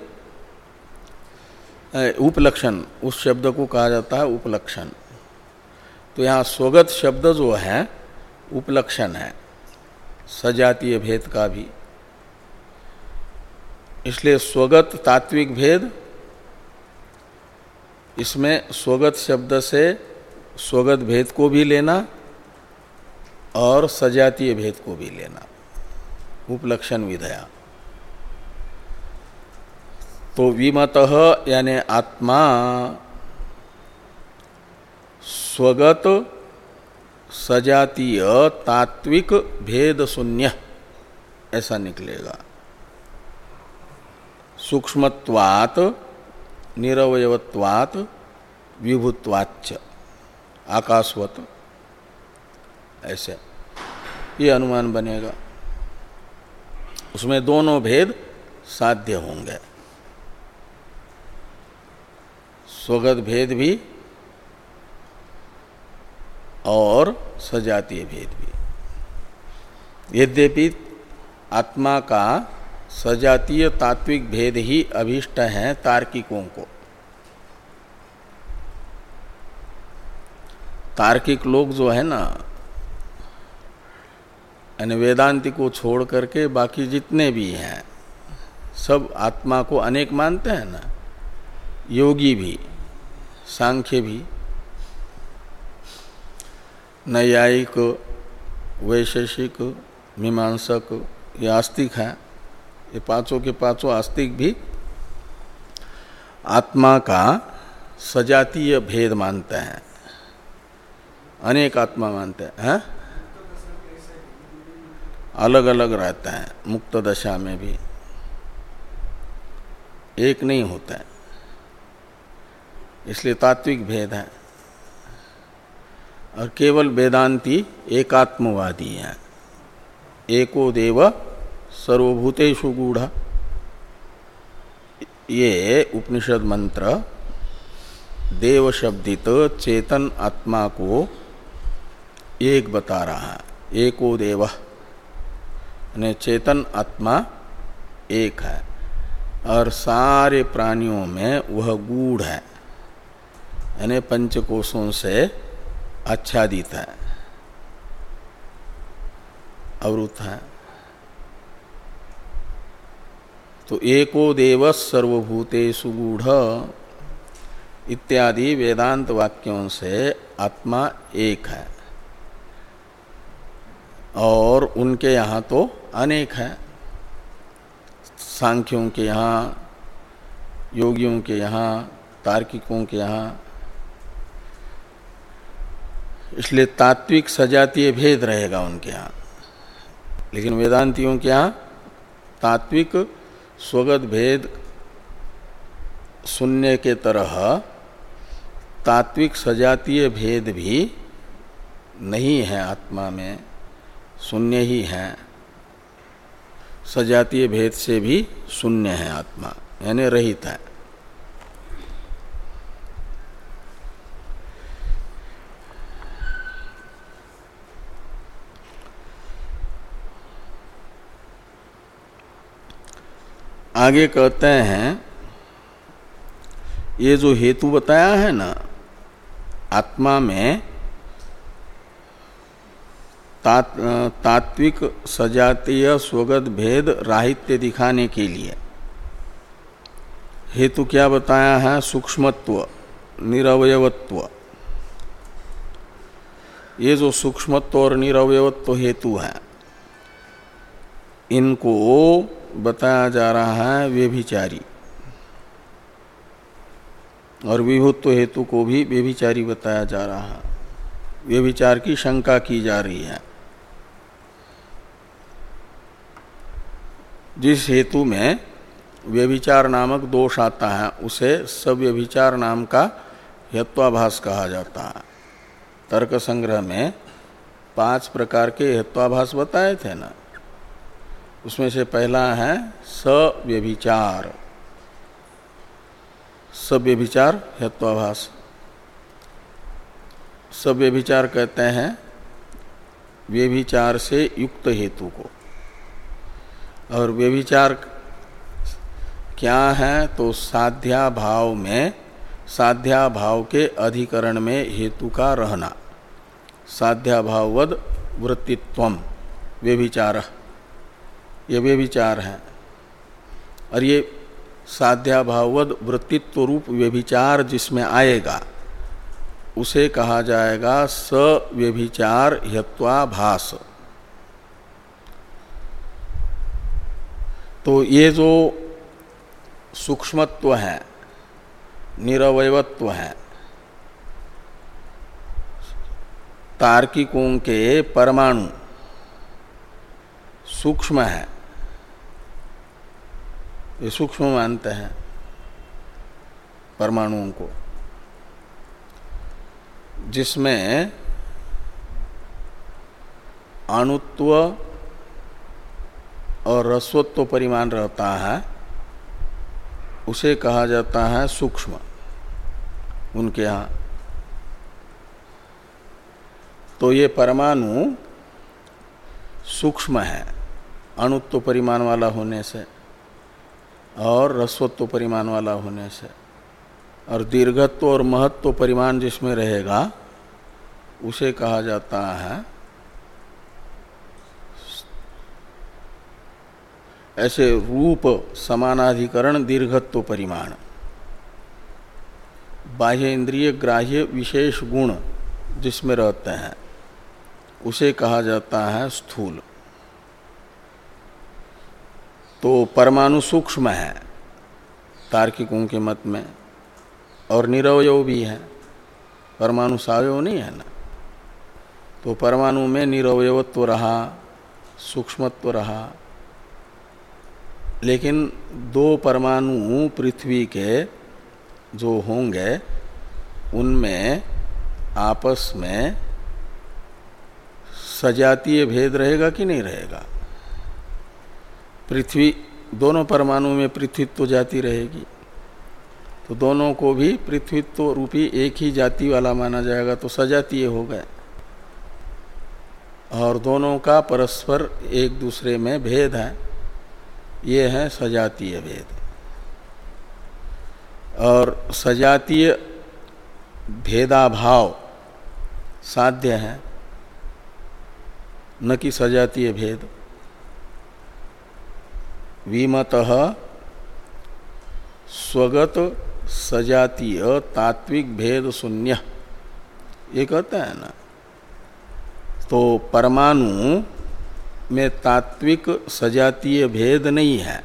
उपलक्षण। उस शब्द को कहा जाता है उपलक्षण। तो यहाँ स्वगत शब्द जो है उपलक्षण है सजातीय भेद का भी। इसलिए स्वगत तात्विक भेद, इसमें स्वगत शब्द से स्वगत भेद को भी लेना और सजातीय भेद को भी लेना, उपलक्षण विधया। तो विमतः यानी आत्मा स्वगत सजातीय तात्विक भेद शून्य ऐसा निकलेगा। सूक्ष्मत्वात् निरवयवत्वात् विभुत्वाच्च आकाशवत, ऐसे ये अनुमान बनेगा। उसमें दोनों भेद साध्य होंगे, स्वगत भेद भी और सजातीय भेद भी। यद्यपि आत्मा का सजातीय तात्विक भेद ही अभीष्ट है तार्किकों को। तार्किक लोग जो है ना, वेदांति को छोड़ करके बाकी जितने भी हैं सब आत्मा को अनेक मानते हैं ना, योगी भी, सांख्य भी, नैयायिक, वैशेषिक, मीमांसक, ये आस्तिक हैं, ये पांचों के पांचों आस्तिक भी आत्मा का सजातीय भेद मानते हैं, अनेक आत्मा मानते हैं, हैं? अलग अलग रहते हैं, मुक्त दशा में भी एक नहीं होता है, इसलिए तात्विक भेद है। और केवल वेदांती एकात्मवादी हैं, एको देव सर्वभूतेषु गूढ़, ये उपनिषद मंत्र देव शब्दित चेतन आत्मा को एक बता रहा है। एको देव यानी चेतन आत्मा एक है और सारे प्राणियों में वह गूढ़ है, यानी पंचकोशों से आच्छादित है, आवृत है। तो एको देव सर्वभूतेषु गूढ़ इत्यादि वेदांत वाक्यों से आत्मा एक है और उनके यहाँ तो अनेक है, सांख्यों के यहाँ, योगियों के यहाँ, तार्किकों के यहाँ। इसलिए तात्विक सजातीय भेद रहेगा उनके यहाँ, लेकिन वेदांतियों के यहाँ तात्विक स्वगत भेद शून्य के तरह तात्विक सजातीय भेद भी नहीं है, आत्मा में शून्य ही है, सजातीय भेद से भी शून्य है आत्मा, यानी रहित है। आगे कहते हैं, ये जो हेतु बताया है ना, आत्मा में तात, तात्विक सजातीय स्वगत भेद राहित्य दिखाने के लिए हेतु क्या बताया है? सूक्ष्मत्व, निरवयवत्व। ये जो सूक्ष्मत्व और निरवयवत्व हेतु है, इनको बताया जा रहा है व्यभिचारी, और विभुत्व हेतु को भी व्यभिचारी बताया जा रहा है। व्यभिचार की शंका की जा रही है। जिस हेतु में व्यभिचार नामक दोष आता है उसे सव्यभिचार नाम का हेत्वाभास कहा जाता है। तर्क संग्रह में पांच प्रकार के हेत्वाभास बताए थे ना, उसमें से पहला है सव्यभिचार, सव्यभिचार हेत्वाभास। सव्यभिचार कहते हैं व्यभिचार से युक्त हेतु को, और व्यभिचार क्या है? तो साध्या भाव में, साध्या भाव के अधिकरण में हेतु का रहना, साध्या भाववद वृत्तित्वम व्यभिचार, ये व्यभिचार है। और ये साध्या भाववद वृत्तित्व रूप व्यभिचार जिसमें आएगा उसे कहा जाएगा सव्यभिचार हेत्वाभास। तो ये जो सूक्ष्मत्व है, निरवयवत्व है, तार्किकों के परमाणु सूक्ष्म है, ये सूक्ष्म मानते हैं परमाणुओं को, जिसमें अणुत्व और रस्वत्व परिमाण रहता है उसे कहा जाता है सूक्ष्म उनके यहाँ। तो ये परमाणु सूक्ष्म है अणुत्व परिमाण वाला होने से और रस्वत्व परिमाण वाला होने से, और दीर्घत्व और महत्व परिमाण जिसमें रहेगा उसे कहा जाता है ऐसे रूप समानाधिकरण दीर्घत्व परिमाण। बाह्य इंद्रिय ग्राह्य विशेष गुण जिसमें रहते हैं उसे कहा जाता है स्थूल। तो परमाणु सूक्ष्म है तार्किकों के मत में, और निरवयव भी है, परमाणु सावयव नहीं है ना। तो परमाणु में निरवयवत्व रहा, सूक्ष्मत्व रहा, लेकिन दो परमाणु पृथ्वी के जो होंगे उनमें आपस में सजातीय भेद रहेगा कि नहीं रहेगा। पृथ्वी दोनों परमाणु में पृथ्वीत्व जाति रहेगी, तो दोनों को भी पृथ्वीत्व रूपी एक ही जाति वाला माना जाएगा, तो सजातीय हो गए। और दोनों का परस्पर एक दूसरे में भेद है, ये है सजातीय भेद। और सजातीय भेदाभाव साध्य है, न कि सजातीय भेद। विमतः स्वगत सजातीय तात्विक भेद शून्य, ये कहते हैं ना। तो परमाणु में तात्विक सजातीय भेद नहीं है,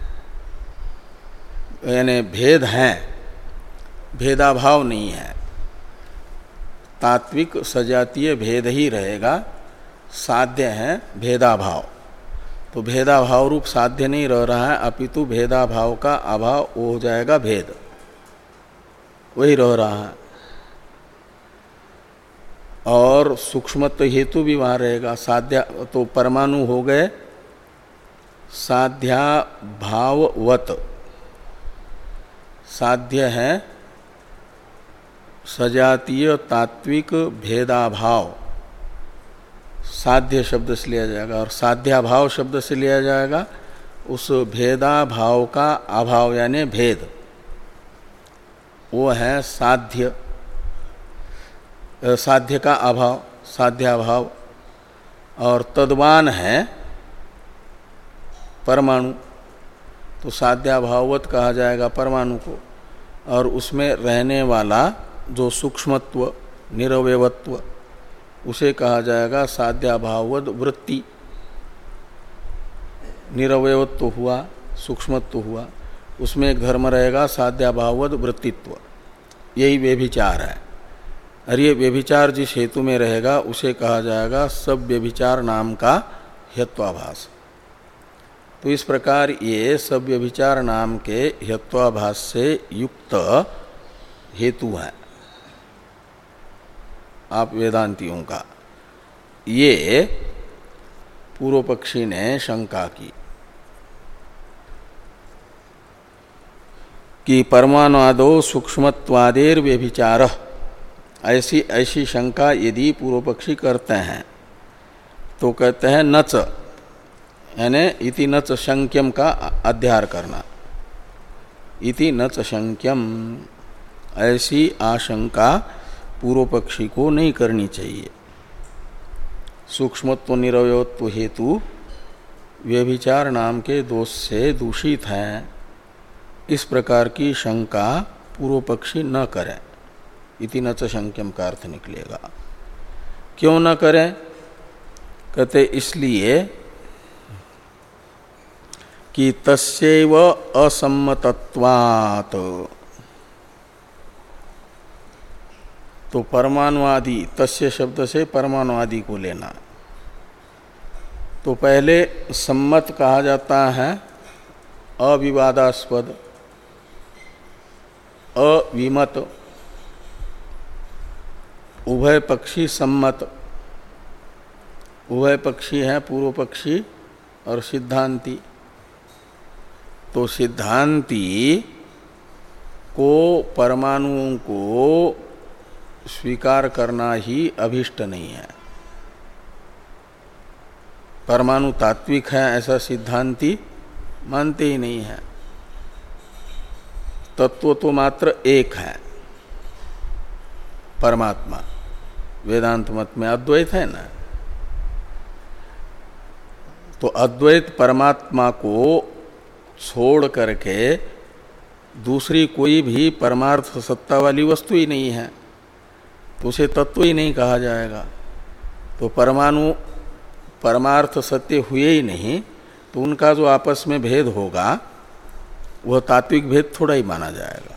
यानी भेद है, भेदाभाव नहीं है, तात्विक सजातीय भेद ही रहेगा, साध्य है भेदाभाव। तो भेदाभाव रूप साध्य नहीं रह रहा है, अपितु भेदाभाव का अभाव वो हो जाएगा भेद, वही रह रहा है। और सूक्ष्मत्व हेतु भी वहाँ रहेगा, साध्या। तो परमाणु हो गए साध्या भाववत, साध्य है सजातीय तात्विक भेदाभाव, साध्य शब्द से लिया जाएगा। और साध्याभाव शब्द से लिया जाएगा उस भेदाभाव का अभाव यानी भेद, वो है साध्य, साध्य का अभाव, साध्याभाव। और तद्वान है परमाणु, तो साध्याभाववत कहा जाएगा परमाणु को। और उसमें रहने वाला जो सूक्ष्मत्व निरवयवत्व उसे कहा जाएगा साध्याभाववद वृत्ति। निरवयवत्व हुआ, सूक्ष्मत्व हुआ, उसमें एक धर्म रहेगा साध्याभाववद वृत्तित्व, यही व्यभिचार है। और ये व्यभिचार जिस हेतु में रहेगा उसे कहा जाएगा सब व्यभिचार नाम का हेत्वाभास। तो इस प्रकार ये सब व्यभिचार नाम के हेत्वाभास से युक्त हेतु है आप वेदांतियों का। ये पूर्व पक्षी ने शंका की कि परमाणुआदो सूक्ष्मत्वादेर व्यभिचार, ऐसी ऐसी शंका यदि पूर्व पक्षी करते हैं तो कहते हैं नच, यानी इति नच शंक्यम का अध्यार करना। इति नच शंक्यम, ऐसी आशंका पूर्व पक्षी को नहीं करनी चाहिए। सूक्ष्मत्व निरवयत्व हेतु व्यभिचार नाम के दोष से दूषित है, इस प्रकार की शंका पूर्व पक्षी न करें। इति न च शंक्यम का अर्थ निकलेगा। क्यों न करें? कहते इसलिए कि तस्यैव असम्मतत्वात्, तो परमाणुवादी, तस्य शब्द से परमाणुवादी को लेना। तो पहले सम्मत कहा जाता है अविवादास्पद, अविमत, उभय पक्षी सम्मत। उभय पक्षी है पूर्व पक्षी और सिद्धांती। तो सिद्धांती को परमाणुओं को स्वीकार करना ही अभिष्ट नहीं है। परमाणु तात्विक है ऐसा सिद्धांती मानते ही नहीं है। तत्व तो मात्र एक है, परमात्मा। वेदांत मत में अद्वैत है ना, तो अद्वैत परमात्मा को छोड़ करके दूसरी कोई भी परमार्थ सत्ता वाली वस्तु ही नहीं है, तो उसे तत्व ही नहीं कहा जाएगा। तो परमाणु परमार्थ सत्य हुए ही नहीं, तो उनका जो आपस में भेद होगा वह तात्विक भेद थोड़ा ही माना जाएगा।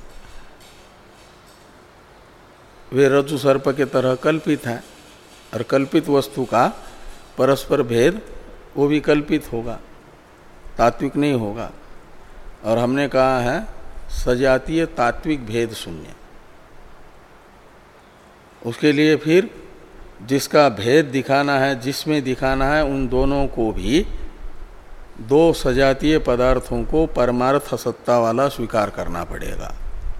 वे रज्जु सर्प के तरह कल्पित हैं, और कल्पित वस्तु का परस्पर भेद वो भी कल्पित होगा, तात्विक नहीं होगा। और हमने कहा है सजातीय तात्विक भेद शून्य। उसके लिए फिर जिसका भेद दिखाना है, जिसमें दिखाना है, उन दोनों को भी दो सजातीय पदार्थों को परमार्थ सत्ता वाला स्वीकार करना पड़ेगा।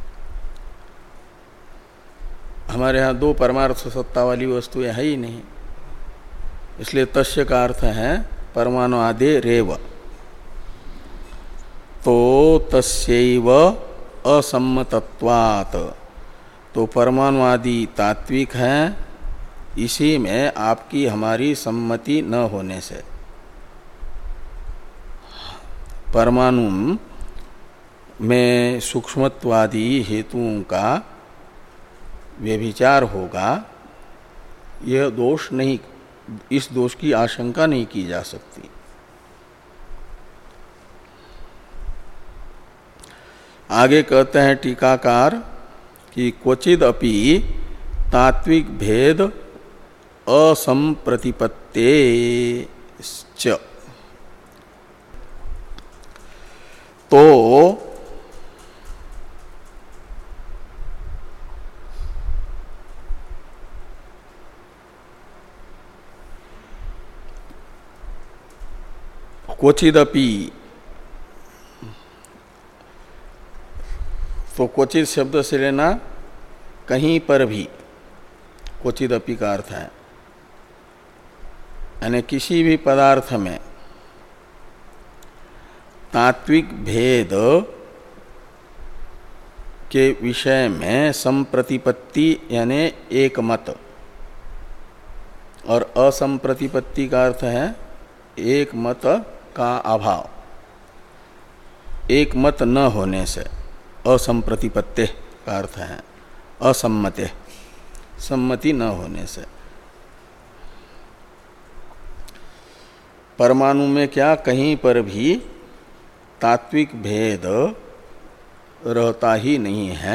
हमारे यहाँ दो परमार्थ सत्ता वाली वस्तुएं है ही नहीं, इसलिए तस्य का अर्थ है परमाणु आदि रेव। तो तस्यैव असम्मतत्वात्, तो परमाणु आदि तात्विक हैं, इसी में आपकी हमारी सम्मति न होने से परमाणु में सूक्ष्मत्वादि हेतुओं का व्यभिचार होगा, यह दोष नहीं, इस दोष की आशंका नहीं की जा सकती। आगे कहते हैं टीकाकार कि क्वचिद अपि तात्विक भेद असंप्रतिपत्ते च, तो क्वचिदपि, तो क्वचित शब्द से लेना कहीं पर भी, क्वचिदपि का अर्थ है यानी किसी भी पदार्थ में तात्विक भेद के विषय में संप्रतिपत्ति यानी एक मत, और असंप्रतिपत्ति का अर्थ है एक मत का अभाव, एक मत न होने से असंप्रतिपत्ति का अर्थ है असम्मते, सम्मति न होने से। परमाणु में क्या कहीं पर भी तात्विक भेद रहता ही नहीं है,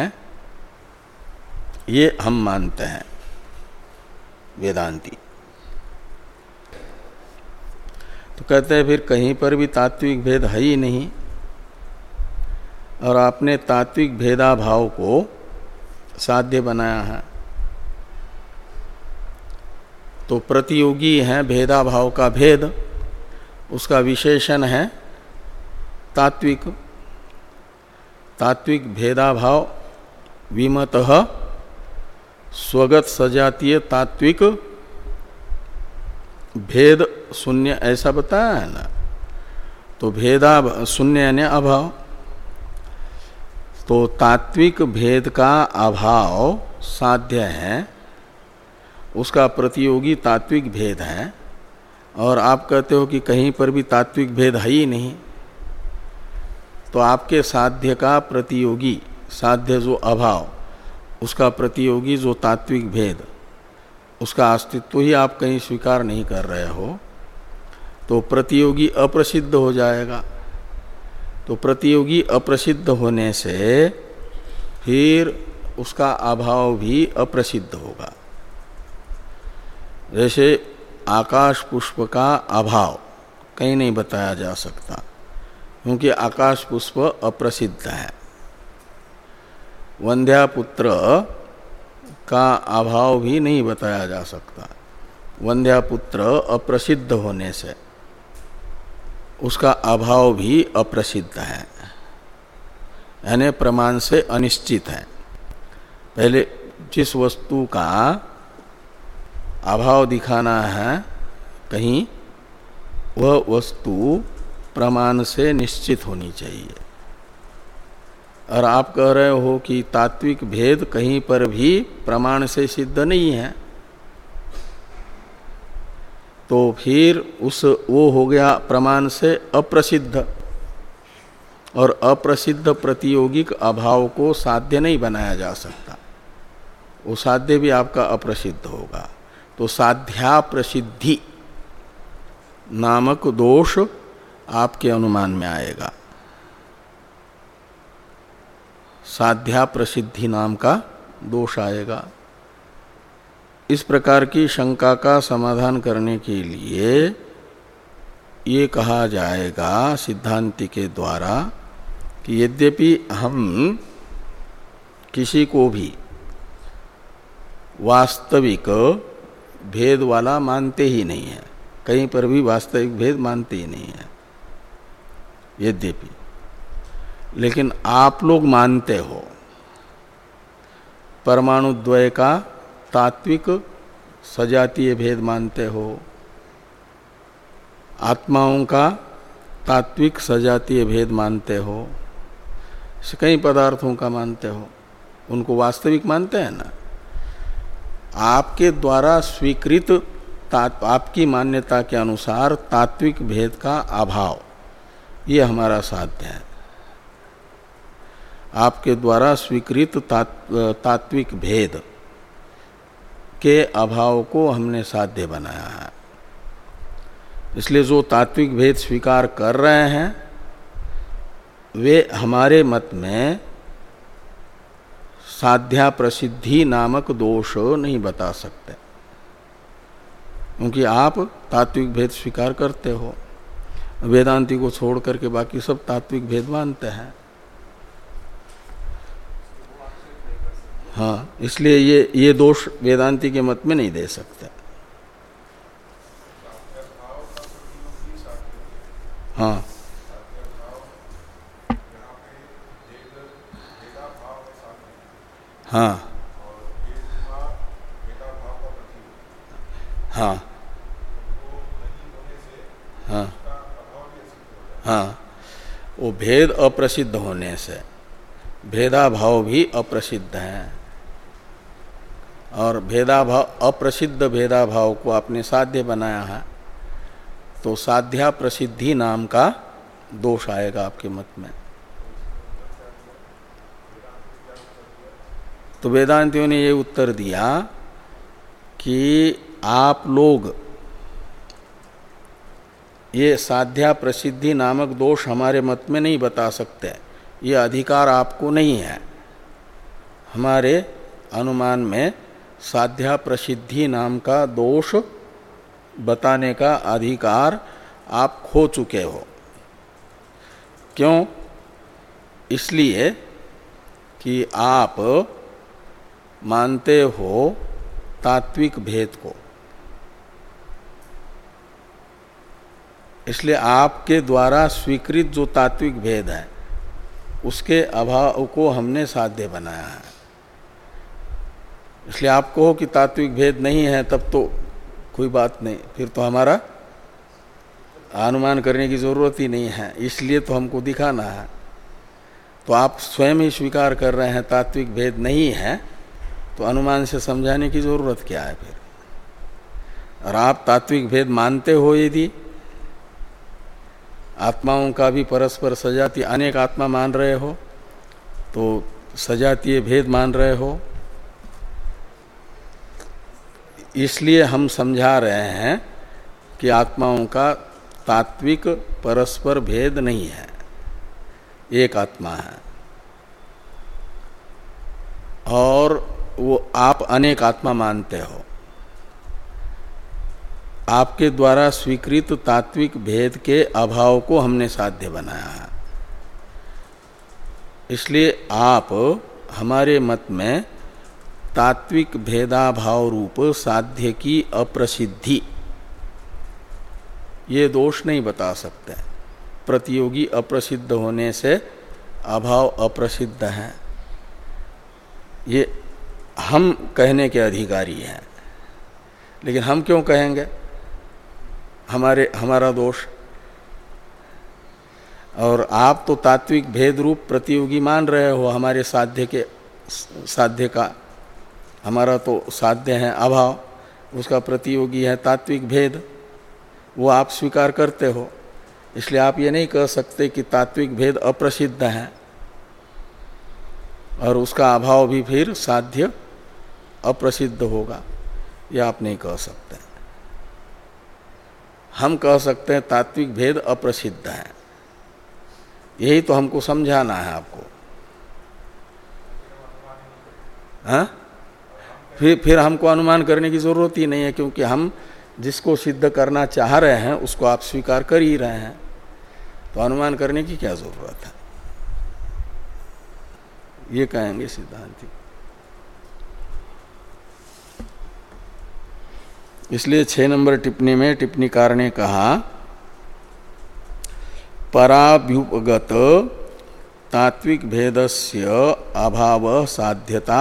ये हम मानते हैं वेदांती। तो कहते हैं फिर कहीं पर भी तात्विक भेद है ही नहीं, और आपने तात्विक भेदाभाव को साध्य बनाया है। तो प्रतियोगी है भेदाभाव का भेद, उसका विशेषण है तात्विक। तात्विक भेदाभाव विमतः स्वगत सजातीय तात्विक भेद शून्य, ऐसा बताया है ना। तो भेदा शून्य यानी अभाव, तो तात्विक भेद का अभाव साध्य है, उसका प्रतियोगी तात्विक भेद है। और आप कहते हो कि कहीं पर भी तात्विक भेद है ही नहीं, तो आपके साध्य का प्रतियोगी, साध्य जो अभाव, उसका प्रतियोगी जो तात्विक भेद, उसका अस्तित्व ही आप कहीं स्वीकार नहीं कर रहे हो, तो प्रतियोगी अप्रसिद्ध हो जाएगा। तो प्रतियोगी अप्रसिद्ध होने से फिर उसका अभाव भी अप्रसिद्ध होगा। जैसे आकाश पुष्प का अभाव कहीं नहीं बताया जा सकता, क्योंकि आकाश पुष्प अप्रसिद्ध है। वंध्यापुत्र का अभाव भी नहीं बताया जा सकता, वंध्यापुत्र अप्रसिद्ध होने से। उसका अभाव भी अप्रसिद्ध है, यानी प्रमाण से अनिश्चित है। पहले जिस वस्तु का अभाव दिखाना है कहीं, वह वस्तु प्रमाण से निश्चित होनी चाहिए। और आप कह रहे हो कि तात्विक भेद कहीं पर भी प्रमाण से सिद्ध नहीं है, तो फिर उस वो हो गया प्रमाण से अप्रसिद्ध, और अप्रसिद्ध प्रतियोगिक अभाव को साध्य नहीं बनाया जा सकता, वो साध्य भी आपका अप्रसिद्ध होगा। तो साध्या प्रसिद्धि नामक दोष आपके अनुमान में आएगा। साध्या प्रसिद्धि नाम का दोष आएगा। इस प्रकार की शंका का समाधान करने के लिए ये कहा जाएगा सिद्धांति के द्वारा कि यद्यपि हम किसी को भी वास्तविक भेद वाला मानते ही नहीं है, कहीं पर भी वास्तविक भेद मानते ही नहीं है यद्यपि, लेकिन आप लोग मानते हो परमाणु द्वय का तात्विक सजातीय भेद मानते हो, आत्माओं का तात्विक सजातीय भेद मानते हो, कई पदार्थों का मानते हो, उनको वास्तविक मानते हैं ना। आपके द्वारा स्वीकृत आपकी मान्यता के अनुसार तात्विक भेद का अभाव, ये हमारा साध्य है। आपके द्वारा स्वीकृत तात्विक भेद के अभाव को हमने साध्य बनाया है। इसलिए जो तात्विक भेद स्वीकार कर रहे हैं वे हमारे मत में साध्या प्रसिद्धि नामक दोष नहीं बता सकते, क्योंकि आप तात्विक भेद स्वीकार करते हो, वेदांती को छोड़ करके बाकी सब तात्विक भेद मानते हैं। हाँ, इसलिए ये ये दोष वेदांती के मत में नहीं दे सकते। हाँ, हाँ, हाँ, हाँ, हाँ, वो भेद अप्रसिद्ध होने से भेदाभाव भी अप्रसिद्ध है, और भेदाभाव अप्रसिद्ध भेदाभाव को आपने साध्य बनाया है, तो साध्या प्रसिद्धि नाम का दोष आएगा आपके मत में। तो वेदांतियों ने ये उत्तर दिया कि आप लोग ये साध्या प्रसिद्धि नामक दोष हमारे मत में नहीं बता सकते, ये अधिकार आपको नहीं है। हमारे अनुमान में साध्या प्रसिद्धि नाम का दोष बताने का अधिकार आप खो चुके हो। क्यों? इसलिए कि आप मानते हो तात्विक भेद को, इसलिए आपके द्वारा स्वीकृत जो तात्विक भेद है उसके अभाव को हमने साध्य बनाया है। इसलिए आप कहो कि तात्विक भेद नहीं है, तब तो कोई बात नहीं, फिर तो हमारा अनुमान करने की जरूरत ही नहीं है, इसलिए तो हमको दिखाना है। तो आप स्वयं ही स्वीकार कर रहे हैं तात्विक भेद नहीं है, तो अनुमान से समझाने की जरूरत क्या है फिर? और आप तात्विक भेद मानते हो, यदि आत्माओं का भी परस्पर सजातीय अनेक आत्मा मान रहे हो, तो सजातीय भेद मान रहे हो, इसलिए हम समझा रहे हैं कि आत्माओं का तात्विक परस्पर भेद नहीं है, एक आत्मा है, और वो आप अनेक आत्मा मानते हो। आपके द्वारा स्वीकृत तात्विक भेद के अभाव को हमने साध्य बनाया है, इसलिए आप हमारे मत में तात्विक भेदाभाव रूप साध्य की अप्रसिद्धि ये दोष नहीं बता सकते। प्रतियोगी अप्रसिद्ध होने से अभाव अप्रसिद्ध है, ये हम कहने के अधिकारी हैं। लेकिन हम क्यों कहेंगे? हमारे हमारा दोष। और आप तो तात्विक भेद रूप प्रतियोगी मान रहे हो हमारे साध्य के साध्य का। हमारा तो साध्य है अभाव, उसका प्रतियोगी है तात्विक भेद, वो आप स्वीकार करते हो। इसलिए आप ये नहीं कह सकते कि तात्विक भेद अप्रसिद्ध है और उसका अभाव भी फिर साध्य अप्रसिद्ध होगा, ये आप नहीं कह सकते। हम कह सकते हैं तात्विक भेद अप्रसिद्ध है, यही तो हमको समझाना है आपको। हाँ? फिर फिर हमको अनुमान करने की जरूरत ही नहीं है, क्योंकि हम जिसको सिद्ध करना चाह रहे हैं उसको आप स्वीकार कर ही रहे हैं, तो अनुमान करने की क्या जरूरत है, ये कहेंगे सिद्धांती। इसलिए छह नंबर टिप्पणी में टिप्पणीकार ने कहा पराभ्युपगत तात्विक भेदस्य अभाव साध्यता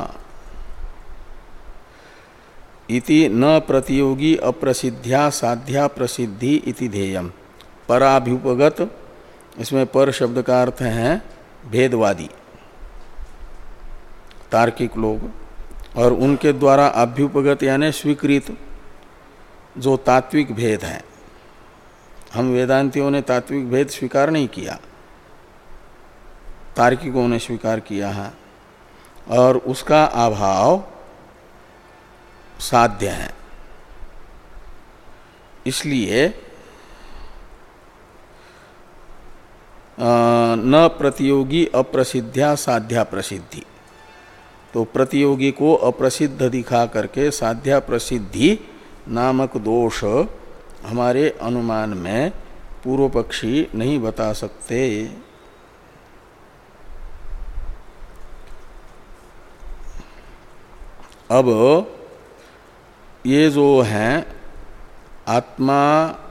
इति न प्रतियोगी अप्रसिद्ध्या साध्या प्रसिद्धि इति ध्येयम्। पराभ्युपगत, इसमें पर शब्द का अर्थ है भेदवादी तार्किक लोग, और उनके द्वारा अभ्युपगत यानी स्वीकृत जो तात्विक भेद है। हम वेदांतियों ने तात्विक भेद स्वीकार नहीं किया, तार्किकों ने स्वीकार किया है, और उसका अभाव साध्य है। इसलिए न प्रतियोगी अप्रसिद्ध्या साध्या प्रसिद्धि, तो प्रतियोगी को अप्रसिद्ध दिखा करके साध्या प्रसिद्धि नामक दोष हमारे अनुमान में पूर्व पक्षी नहीं बता सकते। अब ये जो हैं आत्मा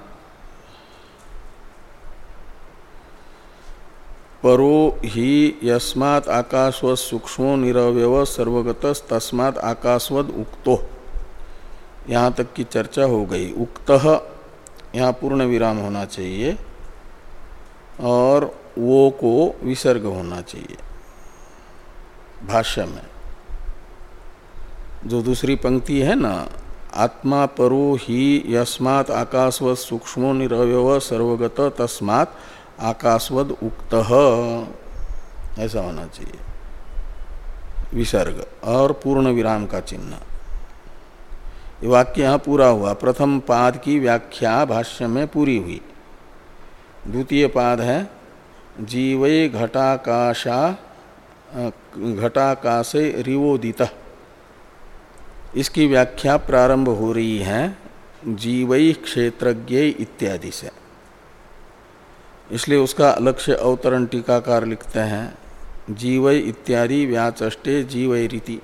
परो ही यस्मात् आकाशवत् सूक्ष्मो निरवयव सर्वगतस् तस्मात् आकाशवद उक्तो, यहाँ तक की चर्चा हो गई। उक्तः यहाँ पूर्ण विराम होना चाहिए और वो को विसर्ग होना चाहिए भाष्य में। जो दूसरी पंक्ति है ना, आत्मा परो ही यस्मात् आकाशवत् सूक्ष्मो निरवयव सर्वगत तस्मात् आकाशवद उक्तः, ऐसा होना चाहिए विसर्ग और पूर्ण विराम का चिन्ह। ये वाक्य यहाँ पूरा हुआ। प्रथम पाद की व्याख्या भाष्य में पूरी हुई। द्वितीय पाद है जीवै घटाकाशा घटाकाशे रिवोदितः, इसकी व्याख्या प्रारंभ हो रही है जीवै क्षेत्रज्ञ इत्यादि से। इसलिए उसका अलग से अवतरण टीकाकार लिखते हैं जीवै इत्यादि व्याचष्टे जीवैरिति।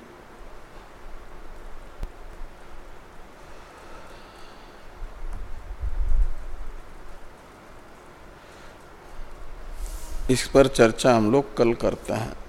इस पर चर्चा हम लोग कल करते हैं।